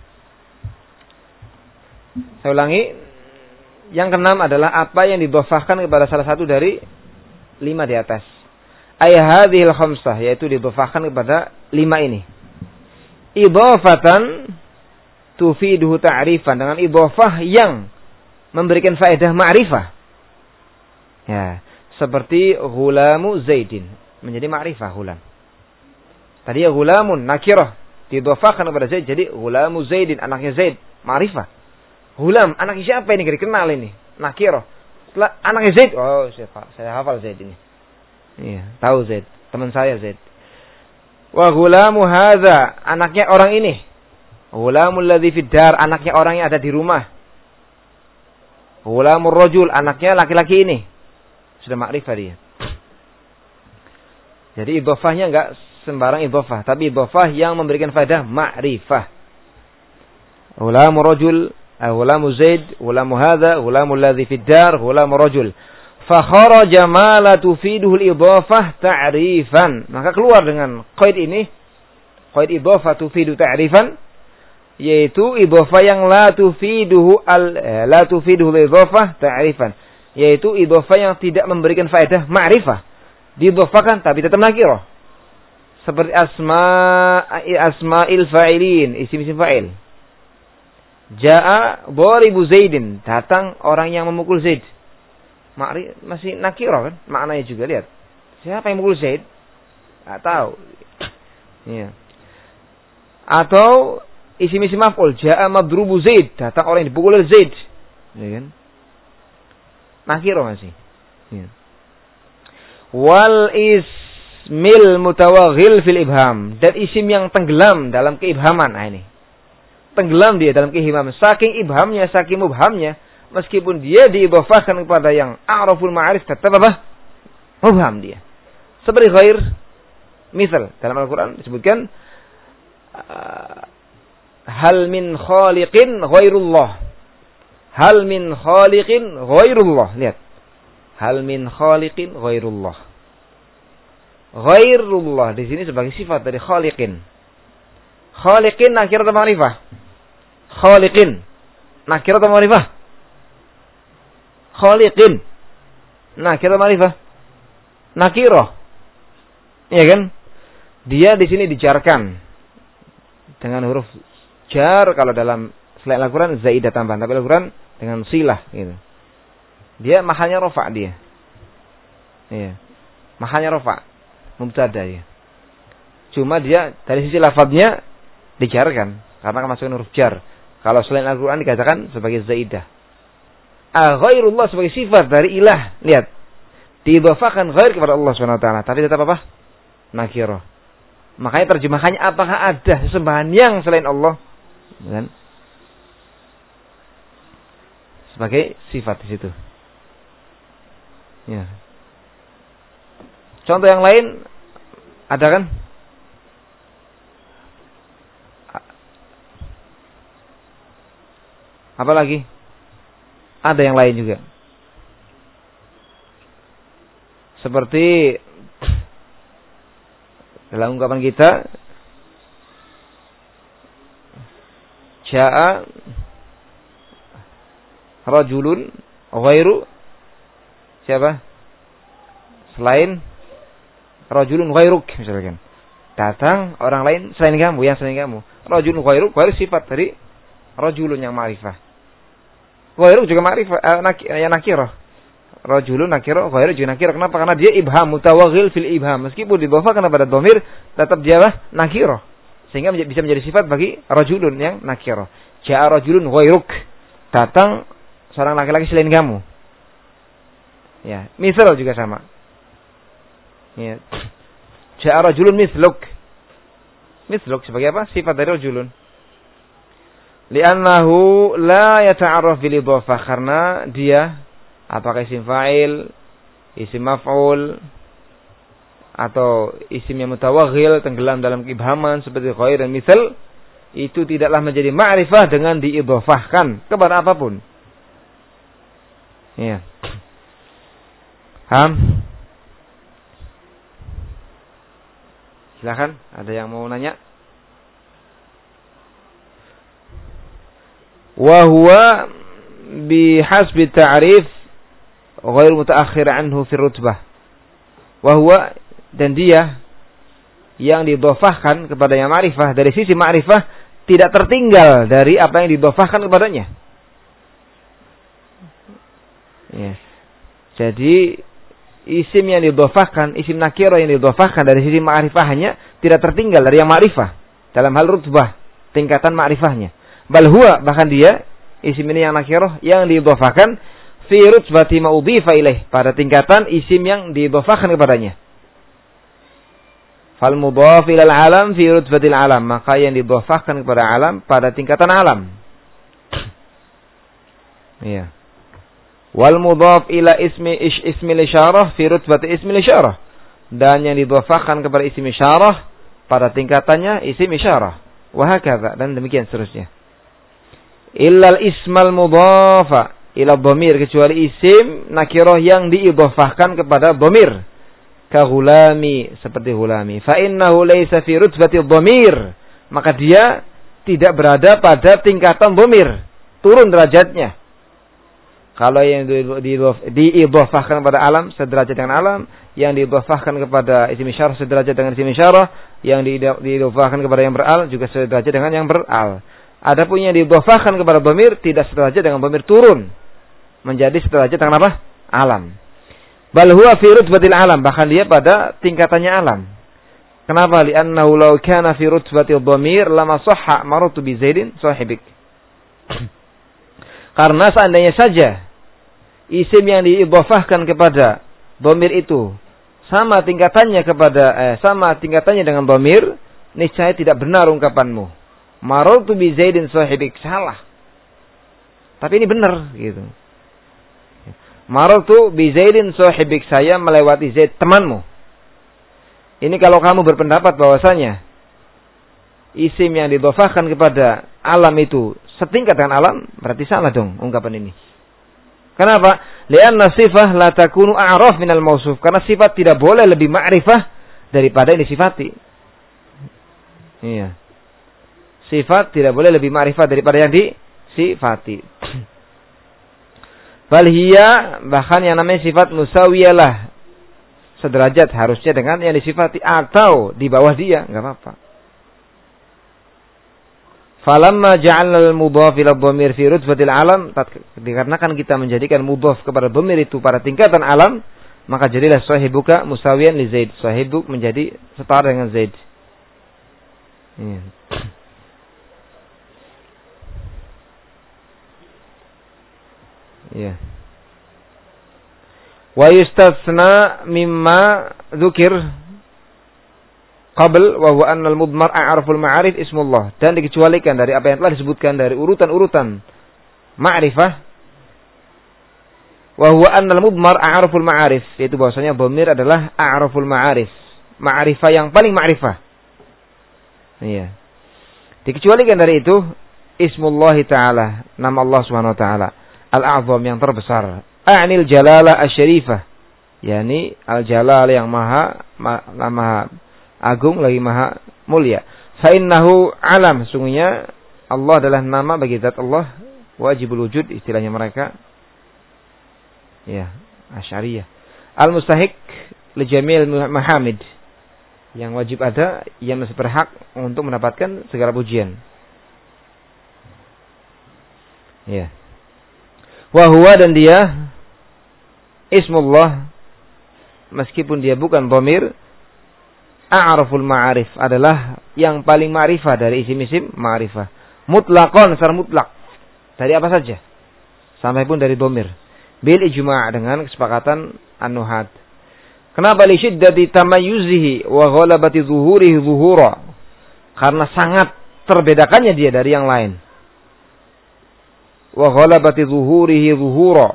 Saya ulangi, yang keenam adalah apa yang didhafahkan kepada salah satu dari lima di atas. Ay hadhil khamsah, yaitu didhafahkan kepada lima ini. Idhafatan tufiduhu ta'rifan, dengan idhafah yang memberikan faedah ma'rifah. Ya, seperti ghulamu Zaidin, menjadi ma'rifah ghulam. Tadi ya ghulamun nakirah, didhafahkan kepada Zaid, jadi ghulamu Zaidin, anaknya Zaid, ma'rifah. Ghulam, anak siapa ini? Gak dikenal ini. Nakirah. Setelah anaknya Zaid, oh saya, saya hafal Zaid ini. Iya, tahu Zaid, teman saya Zaid. Wa ghulamu hadza, anaknya orang ini. Ghulamul ladzi fid dar, anaknya orang yang ada di rumah. Ghulamur rajul, anaknya laki-laki ini. Sudah makrifah dia. Jadi idhofahnya enggak sembarang idhofah, tapi idhofah yang memberikan faedah ma'rifah. Ghulamur rajul, ghulamu Zaid, ghulamu hadza, ghulamul ladzi fid dar, ghulamur rajul. Fa kharaja ma la tufiduhu al-idhafah ta'rifan. Maka keluar dengan qaid ini, qaid idhafah tufidu ta'rifan, yaitu idhafah yang la tufiduhu al eh, la tufiduhu al-idhafah ta'rifan, yaitu idhafah yang tidak memberikan faedah ma'rifah. Diidhafakan tapi tetap nakirah. Seperti asma asma'il fa'ilin, isim-isim fa'il. Ja'a dharibu Zaidin, datang orang yang memukul Zaid. Ma'ri masih nakirah kan? Maknanya juga lihat. Siapa yang memukul Zaid? Enggak tahu. Iya. Atau isim-isim maf'ul, ja'a madrubu Zaid, datang orang yang dipukul Zaid. Ya kan? Nakirah masih. Iya. Wal ismil mutawaghil fil ibham, dan isim yang tenggelam dalam keibhaman. Nah ini. Tenggelam dia dalam keibhaman. Saking ibhamnya, saking mubhamnya, meskipun dia diidhafahkan kepada yang a'raful ma'arif, tetap apa? Mubham dia. Seperti ghair, misal dalam Al-Quran disebutkan hal min khaliqin ghairullah. Hal min khaliqin ghairullah. Lihat. Hal min khaliqin ghairullah. Ghairullah di sini sebagai sifat dari khaliqin. Khaliqin nakirah atau ma'rifah? Khaliqin nakirah atau ma'rifah? Khaliqin nakirah atau ma'rifah? Nakirah. Iya kan? Dia di sini dijarkan dengan huruf jar, kalau dalam selain Al-Quran zaidah tambahan, tapi Al-Quran dengan silah gitu. Dia mahalnya rofa dia. Iya. Mahalnya rofa. Mubtada ya. Cuma dia dari sisi lafadznya dijarkan karena kemasukan huruf jar. Kalau selain Al-Quran dikatakan sebagai zaidah. Ah, ghairullah sebagai sifat dari ilah. Lihat. Diidhafahkan ghair kepada Allah subhanahu wa taala, tapi tetap apa? Nakirah. Makanya terjemahannya apakah ada sesembahan yang selain Allah? Kan? Sebagai sifat di situ. Ya. Contoh yang lain ada kan? Apa lagi? Ada yang lain juga. Seperti dalam ungkapan kita, ja'a rajulun ghairu siapa? Selain rajulun ghairuk misalkan. Datang orang lain selain kamu, yang selain kamu. Rajulun ghairuk, ghairuk sifat dari rajulun yang ma'rifah. Ghairuk juga ma'rifah, eh, nak, ya nakirah. Rajulun nakirah, ghairuk juga nakirah. Kenapa? Karena dia ibham, mutawaghil fil ibham. Meskipun didhafahkan kepada dhamir, tetap dia apa? Nakirah. Sehingga bisa menjadi sifat bagi rajulun yang nakirah. Ja'a rajulun ghairuk. Datang seorang laki-laki selain kamu. Ya, misal juga sama. Ya. Ja'a rajulun misluk. Misluk sebagai apa? Sifat dari rajulun. Li'annahu la yata'arraf bil idhafah, karena dia apakah isim fa'il, isim maf'ul, atau isim yang mutawaghil tenggelam dalam ibhaman seperti ghair dan misal, itu tidaklah menjadi ma'rifah dengan diidhafahkan kepada apapun. Ya. Paham? Silakan, ada yang mau nanya? Wa huwa bihasbi ta'rif ghair mutaakhir anhu fi rutbah. Wa huwa, dan dia yang didhafahkan kepada yang ma'rifah dari sisi ma'rifah tidak tertinggal dari apa yang didhafahkan kepadanya. Ya. Jadi isim yang didhafahkan, isim nakirah yang didhafahkan dari sisi ma'rifahnya tidak tertinggal dari yang ma'rifah dalam hal rutbah, tingkatan ma'rifahnya. Bal huwa, bahkan dia isim ini yang nakirah yang didhafahkan fi rutbati ma udhifa ilaih, pada tingkatan isim yang didhafahkan kepadanya. Fal mudhaf ila al-alam fi rutbatil alam, maka yang didhafahkan kepada alam pada tingkatan alam. Iya. Wal mudhaf ila ismi ish ismil isyarah fi rutbati ismil isyarah, dan yang didhafahkan kepada isim isyarah pada tingkatannya isim isyarah. Wa hakadha, dan demikian seterusnya. Illal ismal mudhafa ila dhamir, kecuali isim nakirah yang diidhafahkan kepada dhamir. Ka ghulami, seperti ghulami. Fa innahu laysa fi rutbati dhamir, maka dia tidak berada pada tingkatan dhamir, turun derajatnya. Kalau yang diidhafahkan kepada alam sederajat dengan alam, yang diidhafahkan kepada isim isyarah sederajat dengan isim isyarah, yang diidhafahkan kepada yang beral juga sederajat dengan yang beral. Adapun yang diidhafahkan kepada dhamir tidak sederajat dengan dhamir, turun menjadi sederajat dengan apa? Alam. Bal huwa fi rutbatil alam, bahkan dia pada tingkatannya alam. Kenapa? Li'annahu law kana fi rutbatil dhamir lama sahha maratu bi Zaidin sahibik. Karena seandainya saja isim yang diidhafahkan kepada dhamir itu sama tingkatannya kepada eh, sama tingkatannya dengan dhamir, niscaya tidak benar ungkapanmu. Maratu bi Zaidin sahibik, salah. Tapi ini benar gitu. Maratu bi Zaidin sahibik, saya melewati Zaid temanmu. Ini kalau kamu berpendapat bahwasanya isim yang didhafahkan kepada alam itu setingkat dengan alam, berarti salah dong ungkapan ini. Kenapa? Lianna sifah la takunu a'raf minal mausuf, karena sifat tidak boleh lebih ma'rifah daripada yang disifati. Iya. Sifat tidak boleh lebih ma'rifah daripada yang disifati. Bal hiya, bahkan yang namanya sifat musawiyalah, sederajat harusnya dengan yang disifati atau di bawah dia, enggak apa-apa. Falamma ja'alna al-mudhaf ila dhamir fi rutbatil alam, dikarenakan kita menjadikan mudhaf kepada dhamir itu pada tingkatan alam, maka jadilah sahibuka musawiyan li Zaid, sahibuk menjadi setara dengan Zaid. Ya. Ya. Wa yustasna mimma dzukir qabl wa huwa anna al-mudmar a'raful ma'arif ismullah, dan dikecualikan dari apa yang telah disebutkan dari urutan-urutan ma'rifah, wa huwa anna al-mudmar a'raful ma'arif, yaitu bahwasanya dhamir adalah a'raful ma'arif, ma'rifah yang paling ma'rifah. Iya. Dikecualikan dari itu ismullah ta'ala, nama Allah Subhanahu wa taala, al-a'zam yang terbesar, a'nil jalalah asy-syarifah, yakni al-jalal yang maha ma, maha agung lagi maha mulia. Fa innahu alam, sungguhnya Allah adalah nama bagi zat Allah, wajibul wujud istilahnya mereka. Ya, Asy'ariyah. Al-mustahiq li jamil mahamid, yang wajib ada, yang masih berhak untuk mendapatkan segala pujian. Ya. Wa huwa, dan dia ismullah, meskipun dia bukan dhamir, a'raful ma'arif, adalah yang paling ma'rifah dari isim-isim ma'rifah. Mutlaqan, secara mutlak, dari apa saja, sampai pun dari dhamir. Bil ijma', dengan kesepakatan an-nuhat. Kenapa? Li syiddati tamayyuzihi wa ghalabati zuhurihi zuhura, karena sangat terbedakannya dia dari yang lain. Wa ghalabati zuhurihi zuhura,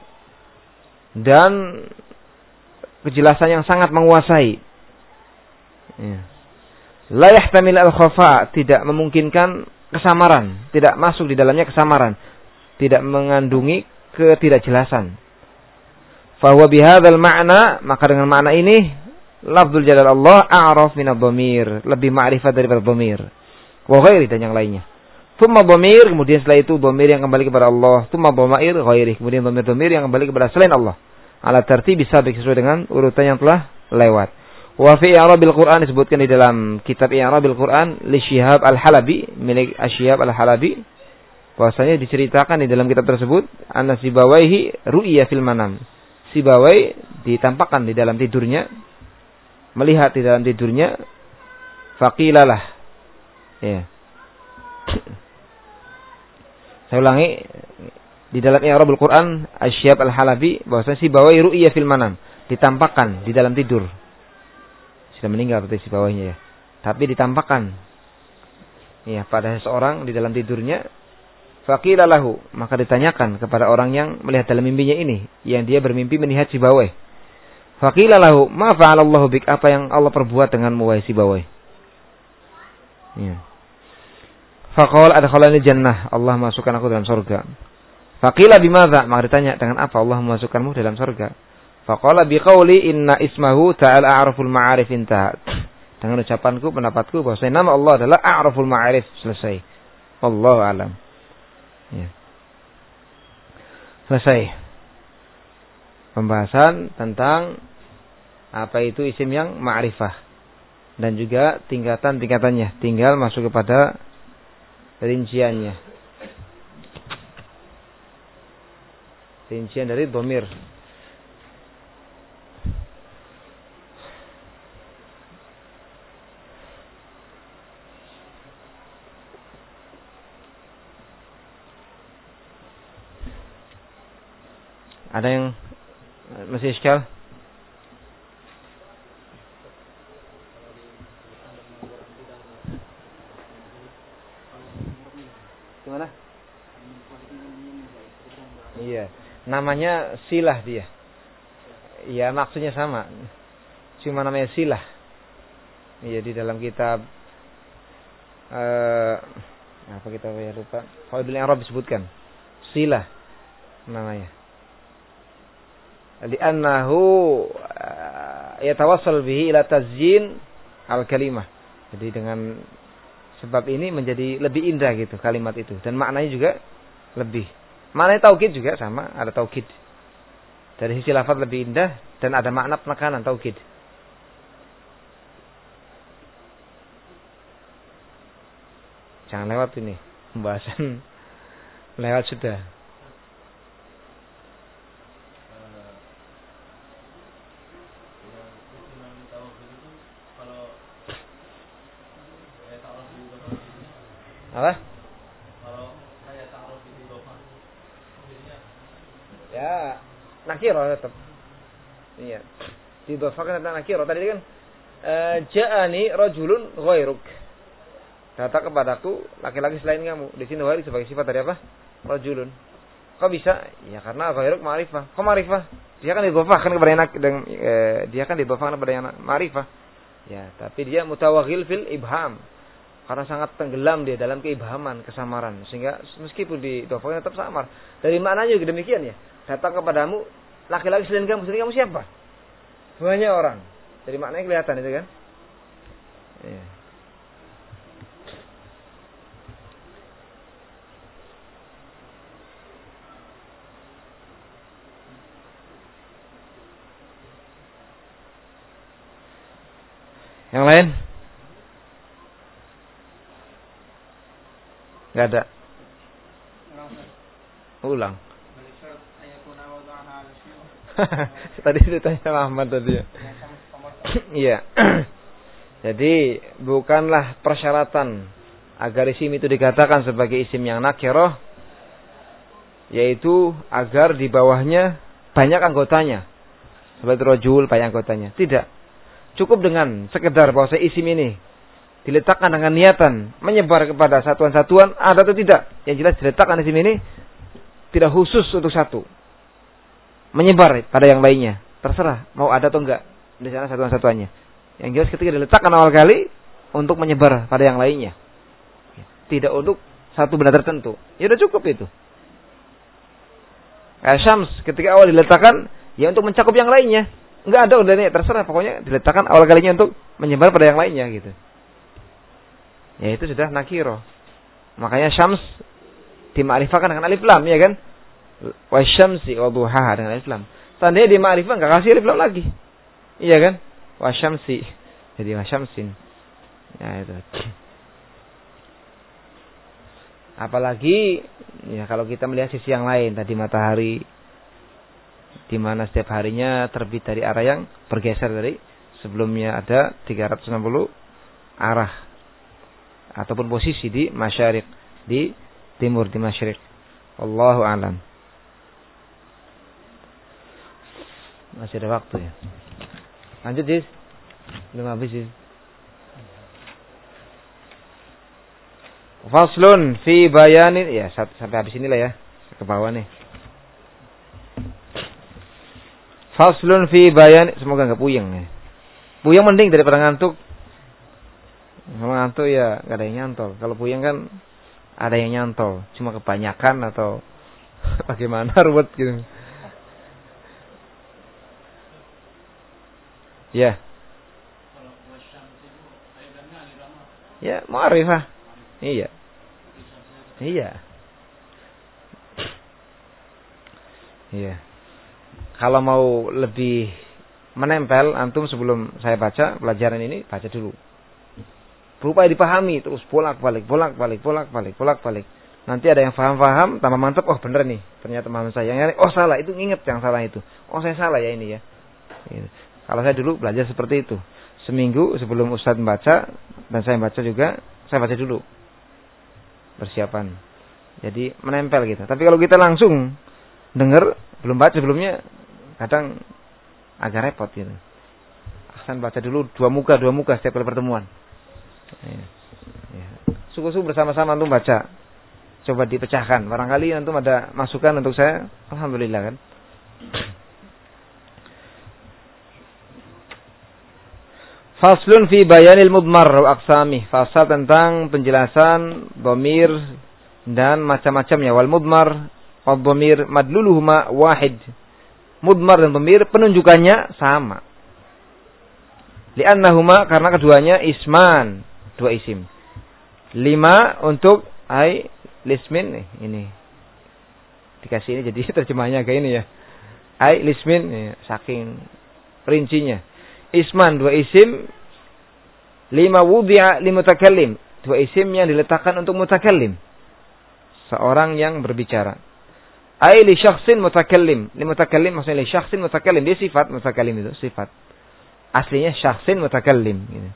dan kejelasan yang sangat menguasai. Ya. La yahtamil al-khafa, tidak memungkinkan kesamaran, tidak masuk di dalamnya kesamaran, tidak mengandungi ketidakjelasan. Fa huwa bihadzal ma'na, maka dengan makna ini lafzul jalal Allah a'raf min adh-dhamir, lebih ma'rifat daripada dhamir. Wa ghairi, dan yang lainnya. Tsumma dhamir, kemudian setelah itu dhamir yang kembali kepada Allah, tsumma dhamair ghairi, kemudian dhamir-dhamir yang kembali kepada selain Allah. Ala tartib bisa sesuai dengan urutan yang telah lewat. Wa fi i'rabil Qur'an, disebutkan di dalam kitab i'rabil Qur'an li Syihab al-Halabi, milik Syihab al-Halabi, bahwasanya diceritakan di dalam kitab tersebut anna Sibawaihi ru'ya fil manam, Sibawai ditampakkan di dalam tidurnya, melihat di dalam tidurnya, faqilalah, ya. Saya ulangi, di dalam i'rabil Qur'an Syihab al-Halabi, bahwasanya Sibawai ru'ya fil manam, ditampakkan di dalam tidur. sudah meninggal berarti si bawahnya ya. Tapi ditampakkan ya pada seseorang di dalam tidurnya. Faqila lahu, maka ditanyakan kepada orang yang melihat dalam mimpinya ini, yang dia bermimpi melihat si bawah. Faqila lahu, ma fa'alallahu bik, apa yang Allah perbuat denganmu wahai si bawah? Ya. Faqala adkhalani jannah, Allah masukkan aku dalam surga. Faqila bimadza, maka ditanya dengan apa Allah memasukkanmu dalam surga? Faqala biqauli inna ismahu ta'ala a'raful ma'arif intahat. Dengan ucapanku, pendapatku bahwasanya nama Allah adalah a'raful ma'arif, selesai. Wallahu a'lam. Ya. Selesai pembahasan tentang apa itu isim yang ma'rifah dan juga tingkatan-tingkatannya. Tinggal masuk kepada rinciannya. Rincian dari dhamir. Ada yang masih iskal? Gimana? Iya, namanya silah dia. Iya, maksudnya sama. Cuma namanya silah. Iya, di dalam kitab uh, apa kita ya lupa. Kalau di Arab disebutkan silah namanya. Li'annahu yatawassal bihi ila tazyin al-kalimah. Jadi dengan sebab ini menjadi lebih indah gitu kalimat itu, dan maknanya juga lebih. Maknanya taukid juga sama, ada taukid. Dari sisi lafaz lebih indah dan ada makna penekanan taukid. Jangan lewat ini pembahasan. Lewat sudah. Apa? Kalau saya ta'aruf di idhofah. Ya, nakiro tetap. Iya. Di idhofah kan ada nakiro. Tadi kan uh, ja'ani rajulun ghairuk. Datang kepadaku laki-laki selain kamu. Di sini ghairuk sebagai sifat dari apa? Rajulun. Kok bisa? Ya karena ghairuk ma'rifah. Kok ma'rifah? Dia kan idhofahkan kepada yang dan eh, dia kan idhofahkan kepada yang ma'rifah. Ya, tapi dia mutawaghil fil ibham. Karena sangat tenggelam dia dalam keibhaman, kesamaran. Sehingga meskipun di idhofahnya tetap samar. Dari maknanya juga demikian ya. Datang kepadamu laki-laki selain kamu. Selain kamu siapa? Banyak orang. Dari maknanya kelihatan itu kan. Ya. Yang lain? Enggak ada. Ulang. Tadi ditanya Ahmad tadi. Iya. Jadi bukanlah persyaratan agar isim itu dikatakan sebagai isim yang nakirah, yaitu agar di bawahnya banyak anggotanya. Seperti rajul banyak anggotanya. Tidak. Cukup dengan sekedar bahwa isim ini diletakkan dengan niatan menyebar kepada satuan-satuan, ada atau tidak. Yang jelas diletakkan isim ini tidak khusus untuk satu. Menyebar pada yang lainnya. Terserah mau ada atau enggak di sana satuan-satuannya. Yang jelas ketika diletakkan awal kali untuk menyebar pada yang lainnya. Tidak untuk satu benda tertentu. Ya udah cukup itu. Syams ketika awal diletakkan ya untuk mencakup yang lainnya. Enggak ada udah nih, terserah pokoknya diletakkan awal kalinya untuk menyebar pada yang lainnya gitu. Ya itu sudah nakiro. Makanya syams dimakrifahkan dengan alif lam ya kan? Wasyamsi wa duhaha dengan alif lam. Tandanya dimakrifah enggak kasih alif lam lagi. Iya kan? Wasyamsi. Jadi wasyamsin. Ya itu. Apalagi ya kalau kita melihat sisi yang lain tadi matahari, di mana setiap harinya terbit dari arah yang bergeser dari sebelumnya ada tiga ratus enam puluh arah ataupun posisi di masyariq, di timur, di masyariq. Wallahu a'lam. Masih ada waktu ya. Lanjut, Jis. Belum habis sih. Faslun fi bayanin, ya sampai habis inilah ya, ke bawah nih. Faslun fi bayan, semoga enggak puyeng ya. Puyeng mending daripada ngantuk. Kalau ngantuk ya enggak ada yang nyantol. Kalau puyeng kan ada yang nyantol, cuma kebanyakan atau bagaimana ruwet gitu. Ya. Ya, ma'rifah. Iya. Iya. Iya. Kalau mau lebih menempel, antum sebelum saya baca pelajaran ini, baca dulu. Berupaya dipahami, terus bolak-balik, bolak-balik, bolak-balik, bolak-balik. Nanti ada yang paham-paham, tambah mantap, oh bener nih, ternyata paham saya. Yang oh salah, itu inget yang salah itu. Oh saya salah ya ini ya. Gitu. Kalau saya dulu belajar seperti itu. Seminggu sebelum Ustadz membaca, dan saya baca juga, saya baca dulu. Persiapan. Jadi menempel gitu. Tapi kalau kita langsung dengar, belum baca sebelumnya, kadang agak repot gitu. Aksan baca dulu dua muka, dua muka setiap kali pertemuan. Ya. Ya. Sungguh-sungguh bersama-sama antum baca. Coba dipecahkan. Barangkali antum ada masukan untuk saya. Alhamdulillah kan. Faslun fi bayanil mudmar wa aqsamih. Fasal tentang penjelasan dhamir dan macam-macamnya. Wal mudmar wal dhamir madluluhuma wahid. Mudmar dan dhamir penunjukannya sama. Li'annahuma karena keduanya isman, dua isim. Lima untuk ai lismin nih, ini. Dikasih ini jadi terjemahnya kayak ini ya. Ai lismin nih, saking rincinya. Isman dua isim, lima wudi'a limutakallim, dua isim yang diletakkan untuk mutakallim, seorang yang berbicara. Ai li syakhsin mutakallim, li mutakallim maksudnya li syakhsin mutakallim, dia sifat mutakallim itu sifat. Aslinya syakhsin mutakallim gitu.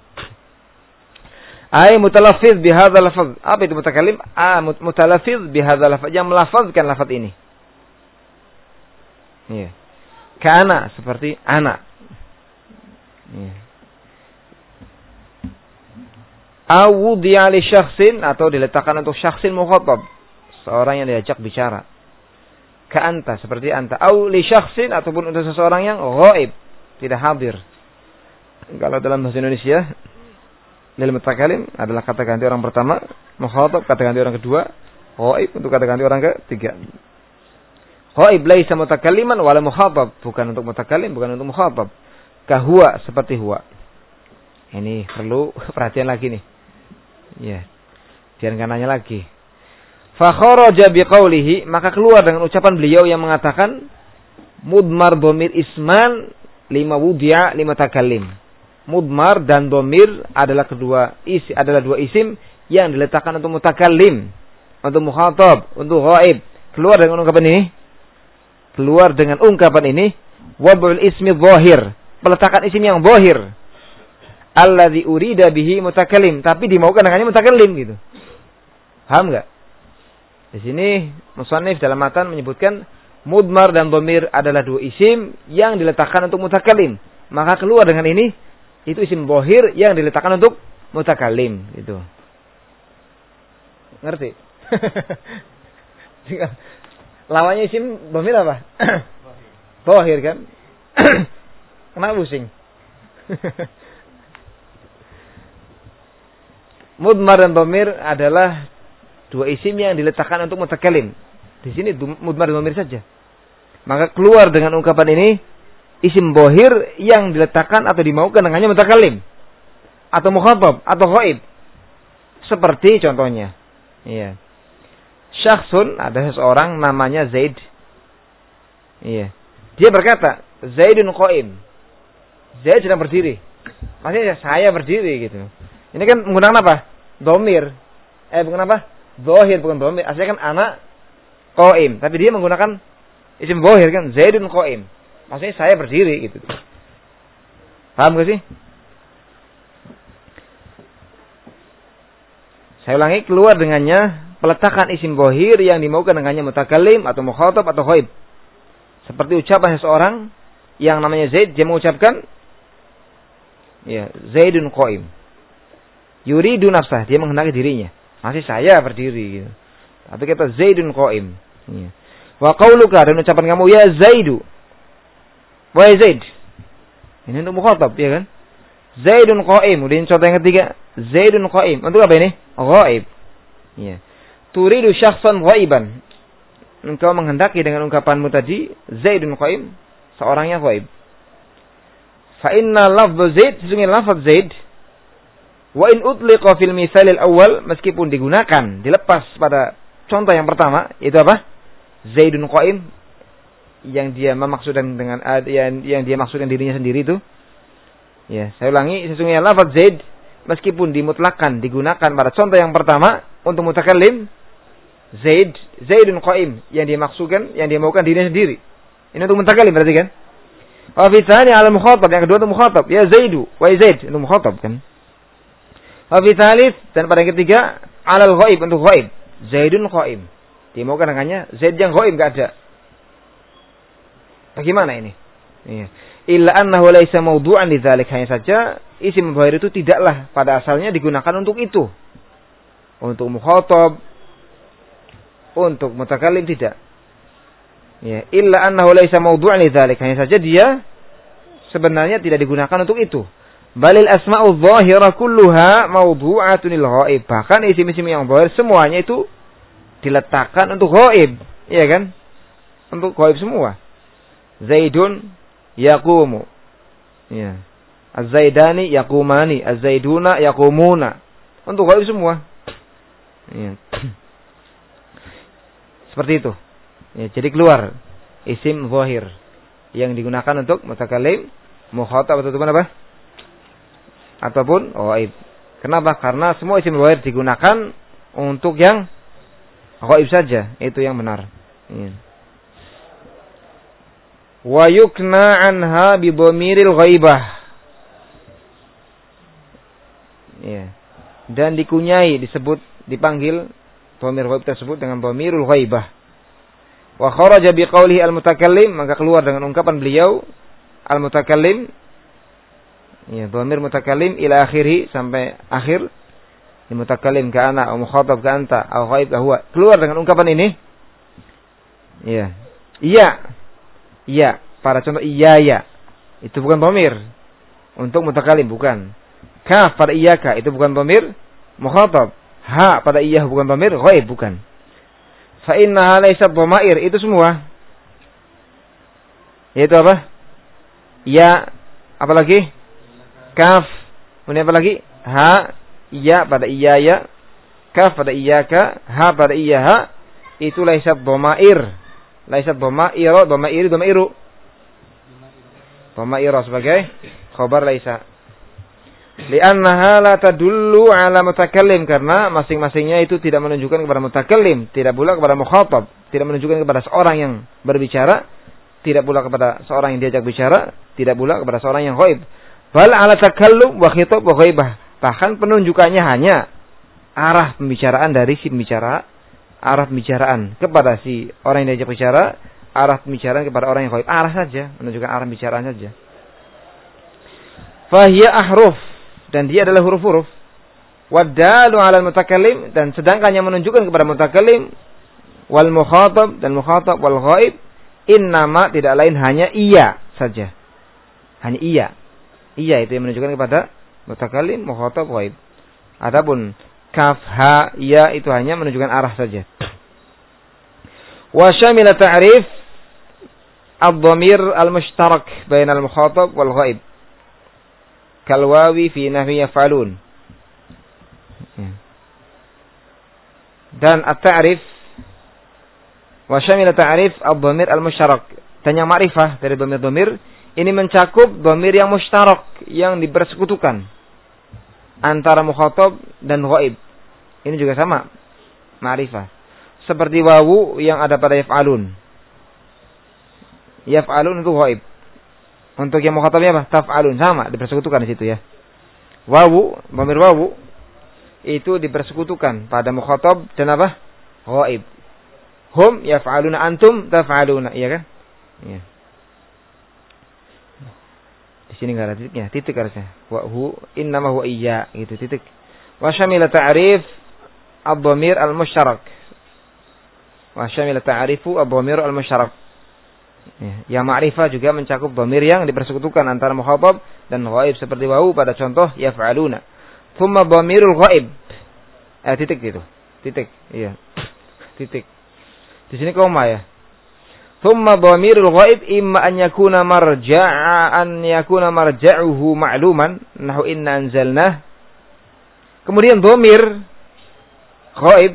Ai mutalaffiz bi hadzal lafaz. Apa itu mutakallim? Ah mutalaffiz bi hadzal lafaz, yang melafazkan lafaz ini. Iya. Kana seperti anak. Ya. Awudiya li syakhsin atau diletakkan untuk syakhsin mukhatab, seorang yang diajak bicara. Ka anta seperti anta. Au li syakhsin ataupun untuk seseorang yang ghaib, tidak hadir. Kalau dalam bahasa Indonesia lil mutakallim adalah kata ganti orang pertama, mukhatab kata ganti orang kedua, ghaib untuk kata ganti orang ketiga. Ghaib laisa mutakalliman wala mukhatab, bukan untuk mutakallim, bukan untuk mukhatab. Kahua seperti huwa. Ini perlu perhatian lagi nih. Ya. Jangan nanya lagi. Fa kharaja biqaulihi, maka keluar dengan ucapan beliau yang mengatakan mudmar dhamir isman lima wudi'a lima takallim. Mudmar dan dhamir adalah kedua isi adalah dua isim yang diletakkan untuk mutakallim, untuk mukhatab, untuk ghaib. Keluar dengan ungkapan ini. Keluar dengan ungkapan ini wad'ul ismi dhahir. Peletakan isim yang zahir. Alladzi urida bihi mutakallim, tapi dimaukan dengannya mutakallim gitu. Paham enggak? Di sini musannif dalam matan menyebutkan mudmar dan dhamir adalah dua isim yang diletakkan untuk mutakallim. Maka keluar dengan ini itu isim zahir yang diletakkan untuk mutakallim gitu. Ngerti? Lawannya isim dhamir apa? Zahir kan? Kenapa pusing? Mudmar dan dhamir adalah dua isim yang diletakkan untuk mutakallim. Di sini mudmar dan dhamir saja. Maka keluar dengan ungkapan ini isim zahir yang diletakkan atau dimaukan dengannya mutakallim atau mukhatab atau ghaib. Seperti contohnya. Iya. Syakhsun, ada seseorang namanya Zaid. Iya. Dia berkata, Zaidun qaim. Zaid sedang berdiri. Maksudnya saya berdiri gitu. Ini kan menggunakan apa? Dhamir. Eh bukan apa? Zahir bukan dhamir. Aslinya kan anak qaim, tapi dia menggunakan isim zahir kan, Zaidun qaim. Maksudnya saya berdiri gitu. Paham gak sih? Saya ulangi, keluar dengannya peletakan isim zahir yang dimaukan dengannya mutakallim atau mukhatab atau ghaib. Seperti ucapan seseorang yang namanya Zaid, dia mengucapkan Ya, Zaidun qa'im. Yuridu nafsah, dia menghendaki dirinya. Masih saya berdiri gitu. Tapi kata Zaidun qa'im. Ya. Wa qauluka, dan ucapan kamu ya Zaidu. Wahai Zaid. Ini untuk mukhatab, ya kan? Zaidun qa'im. Kemudian contoh yang ketiga, Zaidun qa'im. Untuk apa ini? Ghaib. Ya. Turidu syakhsan ghaiban. Engkau menghendaki dengan ungkapanmu tadi Zaidun qa'im, seorang yang ghaib. Fa inna lafdz Zaid, sesungguhnya lafaz Zaid, wa in utliqa fil misalil awal, meskipun digunakan, dilepas pada contoh yang pertama, itu apa? Zaidun qa'im, yang dia memaksudkan dengan yang, yang dia maksudkan dirinya sendiri itu. Ya, saya ulangi, sesungguhnya lafaz Zaid meskipun dimutlakan digunakan pada contoh yang pertama untuk mutakallim, Zaid, Zaidun qa'im, yang dia maksudkan, yang dia maukan dirinya sendiri. Ini untuk mutakallim berarti kan? Wa fi tsani 'ala mukhatab, yang kedua untuk mukhatab, ya Zaidu, wa Zaid untuk mukhatab kan? Wa fi tsalits, dan pada yang ketiga 'alal ghaib, untuk ghaib, Zaidun qa'im. Dia maukan dengannya Zaid yang ghaib, enggak ada. Bagaimana ini? Iya. Illa annahu laisa mawdu'an lidzalik, hanya saja isim dhahir itu tidaklah pada asalnya digunakan untuk itu. Untuk mukhatab, untuk mutakallim tidak. Ya, illa annahu laisa mawdu'an lidzalik, hanya saja dia sebenarnya tidak digunakan untuk itu. Balil asma'u dhahira kulluha mawdu'atun lil ghaib. Bahkan isim-isim yang dhahir semuanya itu diletakkan untuk ghaib, iya kan? Untuk ghaib semua. Zaidun yaqumu. Ya. Az-Zaidani yaqumani, Az-Zaiduna yaqumuna. Untuk ghaib semua. Ya. Seperti itu. Ya, jadi keluar isim zahir yang digunakan untuk mutakallim, mukhatab ataupun apa? Ataupun ghaib. Kenapa? Karena semua isim zahir digunakan untuk yang ghaib saja, itu yang benar. Ya. Wa yukna anha bi dhamiril ghaibah. Ya. Dan dikunyai, disebut, dipanggil dhamir ghaib tersebut dengan dhamirul ghaibah. Wa kharaja bi qawlihi al-mutakallim, maka keluar dengan ungkapan beliau al-mutakallim, ya, dhamir mutakallim ila akhirih, sampai akhir, mutakallim ka ana, au mukhatab ka anta, au ghaib ka huwa. Keluar dengan ungkapan ini. Ya. Iya. Iya, pada contoh iya ya. Itu bukan dhamir untuk mutakallim, bukan. Kaf pada iyyaka, itu bukan dhamir mukhatab. Ha pada iyyah bukan dhamir ghaib, bukan. Fa innaha laysat dhamair, itu semua. Yaitu apa? Ya, apalagi? Kaf. Kemudian apa lagi? Ha, iya pada iya ya. Kaf pada iyyaka, ha pada iyyaha, itu laysat dhamair. Laysat dhamair, dhamair, dhamairu. Dhamair sebagai khabar laisa. Li'annaha la tadullu 'ala mutakallim, karena masing-masingnya itu tidak menunjukkan kepada mutakallim, tidak pula kepada mukhatab, tidak menunjukkan kepada seorang yang berbicara, tidak pula kepada seorang yang diajak bicara, tidak pula kepada seorang yang ghaib. Bal 'ala takallum wa khitab wa ghaibah. Bahkan penunjukannya hanya arah pembicaraan dari si pembicara, arah pembicaraan kepada si orang yang diajak bicara, arah pembicaraan kepada orang yang ghaib. Arah saja, menunjukkan arah pembicaraan saja. Fahiya ahruf, dan dia adalah huruf-huruf. Wadalu 'alal mutakallim, dan sedangkan yang menunjukkan kepada mutakallim, wal mukhatab, dan mukhatab, wal ghaib, innama, tidak lain hanya iya saja. Hanya iya. Iya itu yang menunjukkan kepada mutakallim, mukhatab, ghaib. Adapun kaf, ha, ya itu hanya menunjukkan arah saja. Wa syamila ta'rif ad-dhamir al-mushtarak bainal mukhatab wal ghaib. Kalwawi fi nahwi yaf'alun. Dan at-ta'rif wa syamila ta'rif ad-dhamir al-mushtarak, dan yang ma'rifah dari dhamir-dhamir ini mencakup dhamir yang mushtarak, yang dipersekutukan antara mukhatab dan ghaib. Ini juga sama ma'rifah. Seperti wawu yang ada pada yaf'alun. Yaf'alun itu ghaib. Untuk yang mukhatabnya apa? Taf'alun, sama, dipersekutukan di situ ya. Wawu, dhamir wawu itu dipersekutukan pada mukhatab dan apa? Ghaib. Hum yaf'aluna, antum taf'aluna, iya kan? Iya. Di sini enggak ada titiknya, titik harusnya. Wa hu innama huwa iyya gitu, titik. Wa syamila ta'rif ad-dhamir al-musytarak. Wa syamila ta'rifu ad-dhamir al-musytarak. Ya, yang ma'rifah juga mencakup dhamir yang dipersekutukan antara mukhatab dan ghaib seperti wau pada contoh yaf'aluna. Thumma dhamirul ghaib. Eh titik gitu. Titik, iya. Titik. Di sini koma ya. Thumma dhamirul ghaib imma an yakuna marja'a an yakuna marja'uhu ma'luman nahu inna anzalnah. Kemudian dhamir ghaib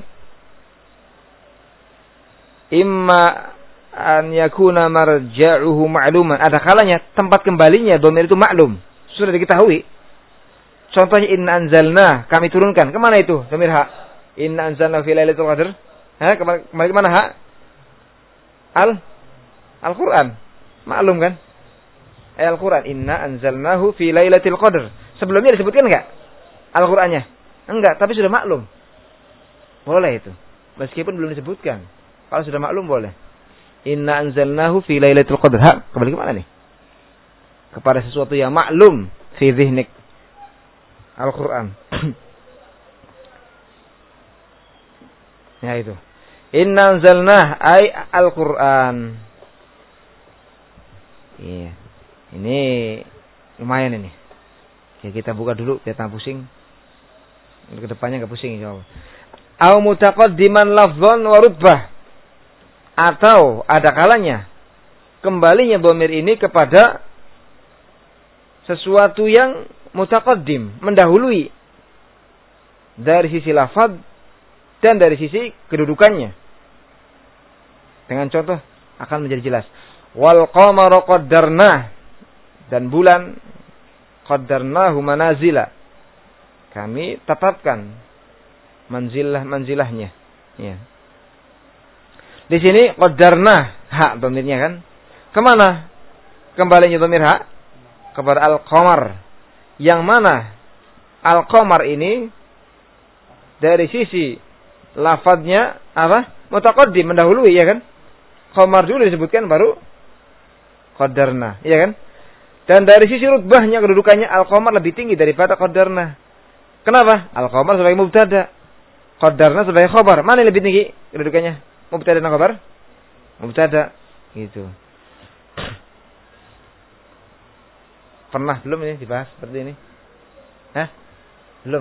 imma an yakuna marja'uhu ma'luman. Ada kalanya tempat kembalinya dhamir itu maklum, sudah diketahui. Contohnya inna anzalna, kami turunkan. Kemana itu dhamir ha? Inna anzalna fi lailatul qadr. Ha, kembali ke mana ha? Al Al-Qur'an. Maklum kan? Ayat Al-Qur'an inna anzalnahu fi lailatul qadr. Sebelumnya disebutkan enggak Al-Qur'annya? Enggak, tapi sudah maklum. Boleh itu. Meskipun belum disebutkan. Kalau sudah maklum boleh. Inna anzalnahu fi lailatul qadr. Ha, kembali ke mana nih? Kepada sesuatu yang maklum fi dhihnik. Al-Qur'an. Ya itu. Inna anzalnah ay Al-Qur'an. Iya. Ini lumayan ini. Ya kita buka dulu biar tak pusing. Ke depannya enggak pusing insyaallah. Au mutaqaddiman lafdhan wa rutbah. Atau ada kalanya kembalinya dhamir ini kepada sesuatu yang mutaqaddim, mendahului dari sisi lafaz dan dari sisi kedudukannya. Dengan contoh akan menjadi jelas. Wal qamara qaddarnah, dan bulan qaddarnahu manazila, kami tetapkan manzilah-manzilahnya. Ya. Di sini qaddarnah, hak dhamirnya kan. Kemana kembalinya dhamir hak? Kepada al-qamar. Yang mana al-qamar ini dari sisi lafadznya apa? Mutaqaddim, mendahului ya kan? Qamar dulu disebutkan baru qaddarna, ya kan? Dan dari sisi rutbahnya, kedudukannya al-qamar lebih tinggi daripada qaddarna. Kenapa? Al-qamar sebagai mubtada, qaddarna sebagai khabar. Mana yang lebih tinggi kedudukannya? Mubtada dan khabar? Mubtada, gitu. Pernah belum ini dibahas seperti ini? Hah? Belum.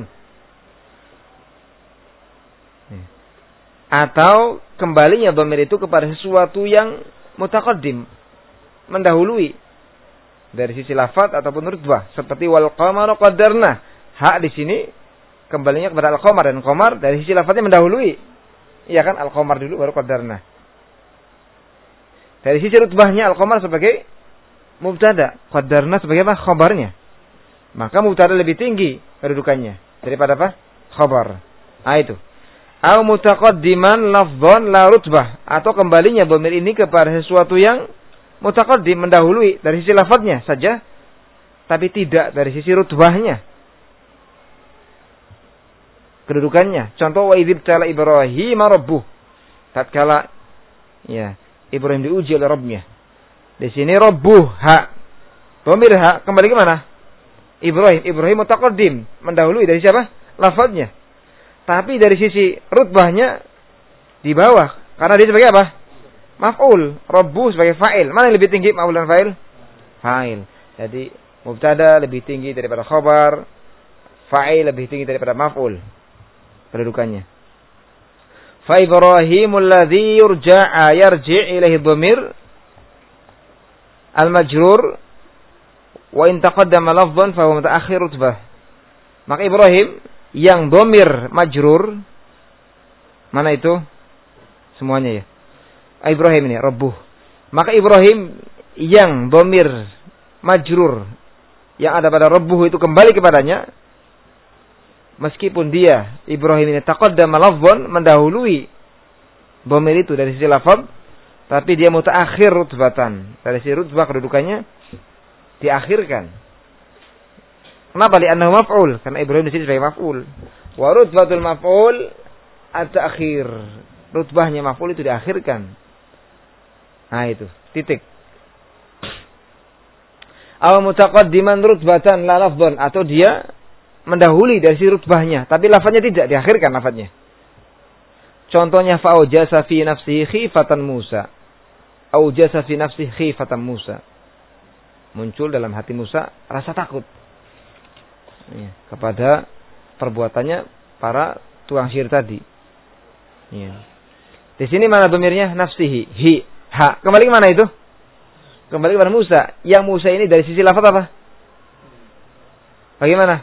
Atau kembalinya dhamir itu kepada sesuatu yang mutaqaddim, mendahului dari sisi lafaz ataupun rutbah, seperti wal qamara qaddarna. Hak di sini kembalinya kepada al-qamar, dan qamar dari sisi lafaznya mendahului. Iya kan, al-qamar dulu baru qaddarna. Dari sisi rutbahnya al-qamar sebagai mubtada, qaddarna sebagai apa? Khabarnya. Maka mubtada lebih tinggi kedudukannya daripada apa? Khabar. Ah itu. Au mutaqaddiman lafdhan la rutbah, atau kembalinya dhamir ini kepada sesuatu yang mutaqaddim, mendahului dari sisi lafadznya saja, tapi tidak dari sisi rutbahnya, kedudukannya. Contoh wa idzib tala Ibrahim rabbuh, tatkala ya Ibrahim diuji oleh Rabbnya. Di sini rabbuh ha, dhamir ha kembali ke mana? Ibrahim. Ibrahim mutaqaddim, mendahului dari siapa? Lafadznya. Tapi dari sisi rutbahnya di bawah, karena dia sebagai apa? Maf'ul. Rabbu sebagai fa'il. Mana yang lebih tinggi maf'ul dan fa'il? Fa'il. Jadi mubtada lebih tinggi daripada khabar, fa'il lebih tinggi daripada maf'ul kedudukannya. Fa Ibrahimul ladzi yurja'a yarji' ilaihi dhamir al-majrur wa in taqaddama lafdhan fa huwa mutaakhir rutbah. Maka Ibrahim yang dhamir majrur, mana itu? Semuanya ya. Ibrahim ini rabbuh. Maka Ibrahim yang dhamir majrur yang ada pada rabbuh itu kembali kepadanya, meskipun dia Ibrahim ini taqaddama lafdhan, mendahului dhamir itu dari sisi lafaz, tapi dia mutaakhir rutbatan, dari sisi rutbah kedudukannya diakhirkan. Kenapa? Li'annahu maf'ul, karena Ibrahim di sini sebagai maf'ul. Wa rutbatul maf'ul at-ta'khir. Rutbahnya maf'ul itu diakhirkan. Nah itu, titik. Aw mutaqaddiman rutbatan la lafdhan, atau dia mendahului dari si rutbahnya, tapi lafadznya tidak, diakhirkan lafadznya. Contohnya fa'ujasa fi nafsihi khifatan Musa. Aujasa fi nafsihi khifatan Musa. Muncul dalam hati Musa rasa takut ya, kepada perbuatannya para tukang sihir tadi. Ya. Di sini mana domirnya? Nafsihi, hi, ha. Kembali ke mana itu? Kembali kepada Musa. Yang Musa ini dari sisi lafaz apa? Bagaimana?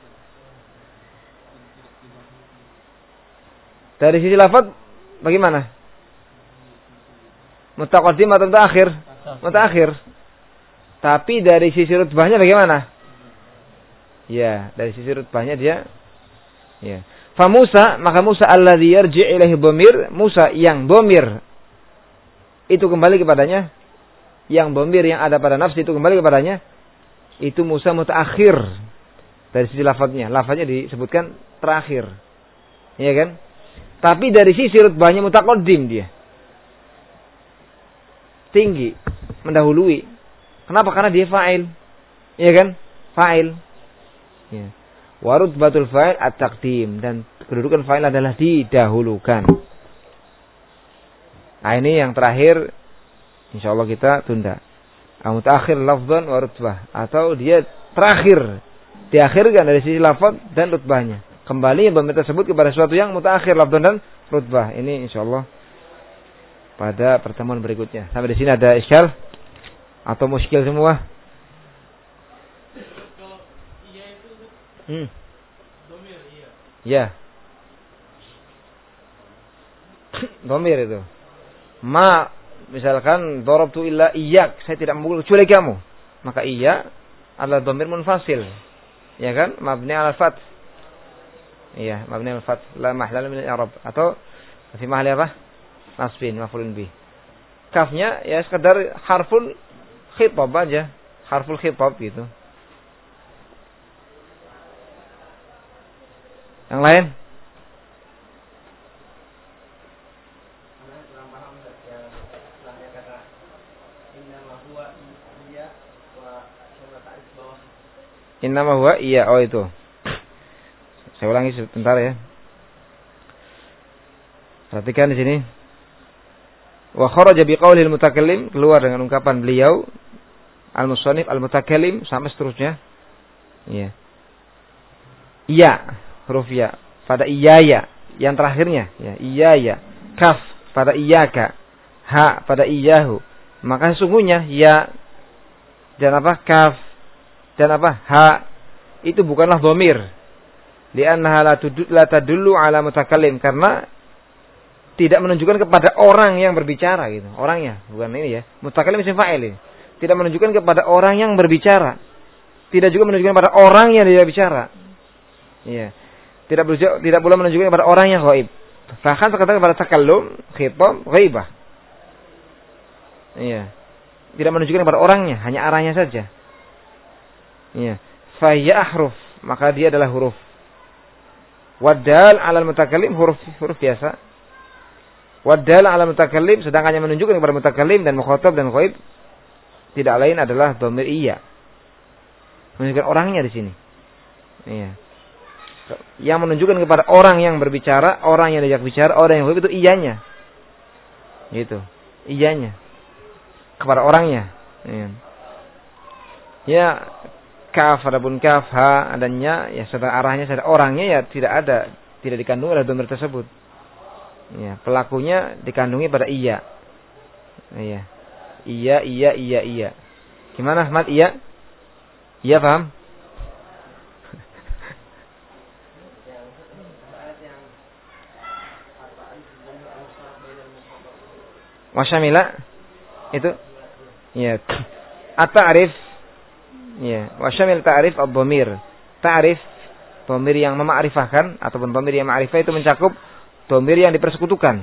Dari sisi lafaz bagaimana? Mutaqaddim atau mutaakhir? Mutaakhir. Tapi dari sisi rutbahnya bagaimana? Ya, dari sisi rutbahnya dia ya. Fa Musa, maka Musa alladzi yarji' ilaihi dhamir, Musa yang dhamir itu kembali kepadanya, yang dhamir yang ada pada nafsu itu kembali kepadanya, itu Musa mutaakhir dari sisi lafadznya. Lafadznya disebutkan terakhir. Iya kan? Tapi dari sisi rutbahnya mutaqaddim dia. Tinggi, mendahului. Kenapa? Karena dia fa'il. Iya kan? Fa'il. Ya. Wa rutbatul fa'il at-taqdim, dan kedudukan fa'il adalah didahulukan. Nah, ini yang terakhir insyaallah kita tunda. Mutaakhir lafdhan wa rutbah, atau dia terakhir, diakhirkan dari sisi lafaz dan rutbahnya. Kembali dhamir tersebut kepada sesuatu yang mutaakhir lafdhan dan rutbah. Ini insyaallah pada pertemuan berikutnya. Sampai di sini ada isyal atau muskil semua? Hmm. Ya. Dhamir itu. Ma, misalkan darabtu illa iyyak, saya tidak memukul kecuali kamu. Maka iya adalah dhamir munfasil. Ya kan? Mabni ala fath. Iya, mabni ala fath, la mahlal min al-i'rab, atau fi mahali apa? Nasbin, maf'ulun bih. Kafnya ya sekedar harful khitab aja, harful khitab gitu. Yang lain? Innama huwa iya, oh itu. Saya ulangi sebentar ya. Perhatikan di sini. Wa kharaja biqaulil mutakallim, keluar dengan ungkapan beliau al-musannif al-mutakallim sampai seterusnya. Iya. Iya, huruf ya pada iyaya yang terakhirnya ya, iyaya. Kaf pada iyaka, ha pada iyahu. Maka sesungguhnya ya dan apa? Kaf dan apa? Ha itu bukanlah dhamir. Li'annaha la tadullu ala mutakallim, karena tidak menunjukkan kepada orang yang berbicara gitu. Orangnya, bukan ini ya. Mutakallim isim fa'il ini. Tidak menunjukkan kepada orang yang berbicara. Tidak juga menunjukkan kepada orang yang dia bicara. Iya. Tidak tidak pula menunjukkan kepada orang yang ghaib. Bahkan terkadang kepada takallum, khitab, ghaibah. Iya. Tidak menunjukkan kepada orangnya, hanya arahnya saja. Iya. Fa ya ahruf, maka dia adalah huruf. Wadal 'alal mutakallim, huruf huruf biasa. Wadal 'alal mutakallim, sedangkan yang menunjukkan kepada mutakallim dan mukhatab dan ghaib tidak lain adalah dhamir iya. Menunjukkan orangnya di sini. Iya. Yang menunjukkan kepada orang yang berbicara, orang yang diajak bicara, orang yang ghaib itu iyanya. Gitu. Iyanya. Kepada orangnya. Iya. Ya, kaf adapun kaf ha adanya ya sedang arahnya sedang orangnya ya tidak ada, tidak dikandung oleh dhamir tersebut. Ya, pelakunya dikandungi pada iya. Iya. Iya, iya, iya, iya. Gimana Ahmad? Iya? Iya paham? Wasyamila itu ya. At-ta'rif ya, wasyamil ta'rif ad-dhamir. Ta'rif dhamir yang memakrifahkan ataupun dhamir yang ma'rifah itu mencakup dhamir yang dipersekutukan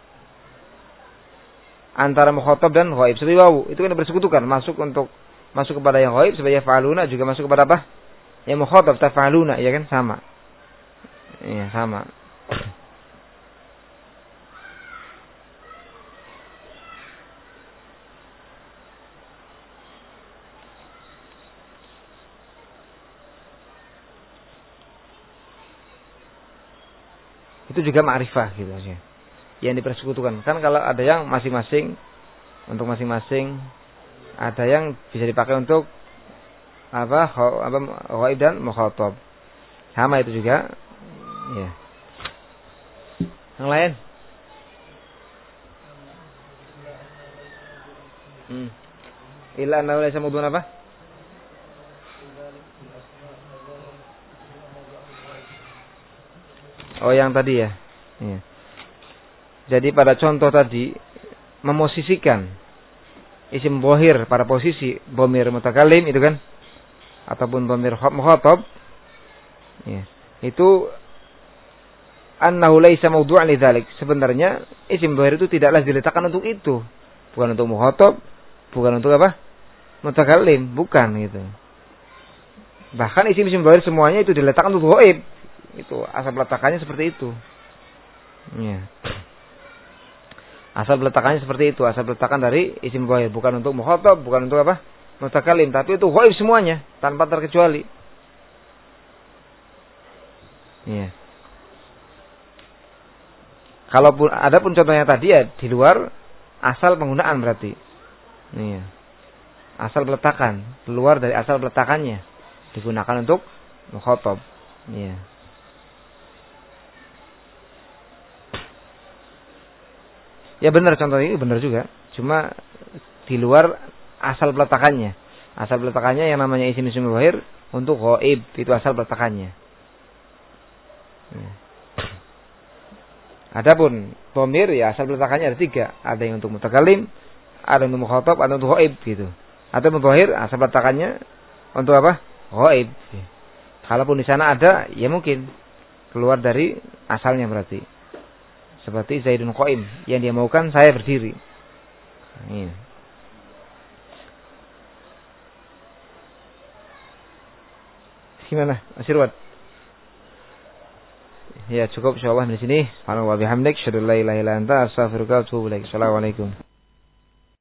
antara mukhatab dan ghaib. Seperti wawu, itu kan dipersekutukan, masuk untuk masuk kepada yang ghaib sebagai fa'aluna, juga masuk kepada apa? Yang mukhatab tafa'aluna, ya kan sama. Iya, sama. itu juga ma'rifah gitu ya. Yang dipersekutukan. Kan kalau ada yang masing-masing untuk masing-masing, ada yang bisa dipakai untuk apa? apa ghaib dan mukhatab. Sama itu juga. Ya. Yang lain? Hmm. Illa annahu laysa mawdu'un apa? Oh, yang tadi ya. Ya. Jadi pada contoh tadi memosisikan isim bohir pada posisi bomir mutakalim itu kan, ataupun bomir mukhatab, ya. Itu annahu laysa mawdu'an lidzalik. Sebenarnya isim bohir itu tidaklah diletakkan untuk itu, bukan untuk mukhatab, bukan untuk apa? Mutakalim, bukan gitu. Bahkan isim-isim bohir semuanya itu diletakkan untuk ghaib. Itu asal peletakannya seperti itu. Ya. Asal peletakannya seperti itu, asal peletakan dari isim ghaib, bukan untuk mukhatab, bukan untuk apa? Mutakalim, tapi itu ghaib semuanya tanpa terkecuali. Iya. Kalaupun ada pun contohnya tadi ya di luar asal penggunaan berarti. Iya. Asal peletakan, keluar dari asal peletakannya digunakan untuk mukhatab. Iya. Ya benar, contoh ini benar juga. Cuma di luar asal peletakannya. Asal peletakannya yang namanya isim-isim zahir untuk ghaib, itu asal peletakannya. Adapun dhamir ya asal peletakannya ada tiga. Ada yang untuk mutakalim, ada yang untuk mukhatab, ada untuk ghaib gitu. Ada untuk zahir asal peletakannya untuk apa? Ghaib. Kalaupun di sana ada, ya mungkin keluar dari asalnya berarti. Seperti Zaidun Qaim, yang dia maukan saya berdiri. Ini. Gimana, Mas Irwan? Ya cukup insyaallah di sini. Subhanallah wa bihamdik, syadallah ilaha illa anta, astaghfiruka wa atubu ilaik. Assalamualaikum.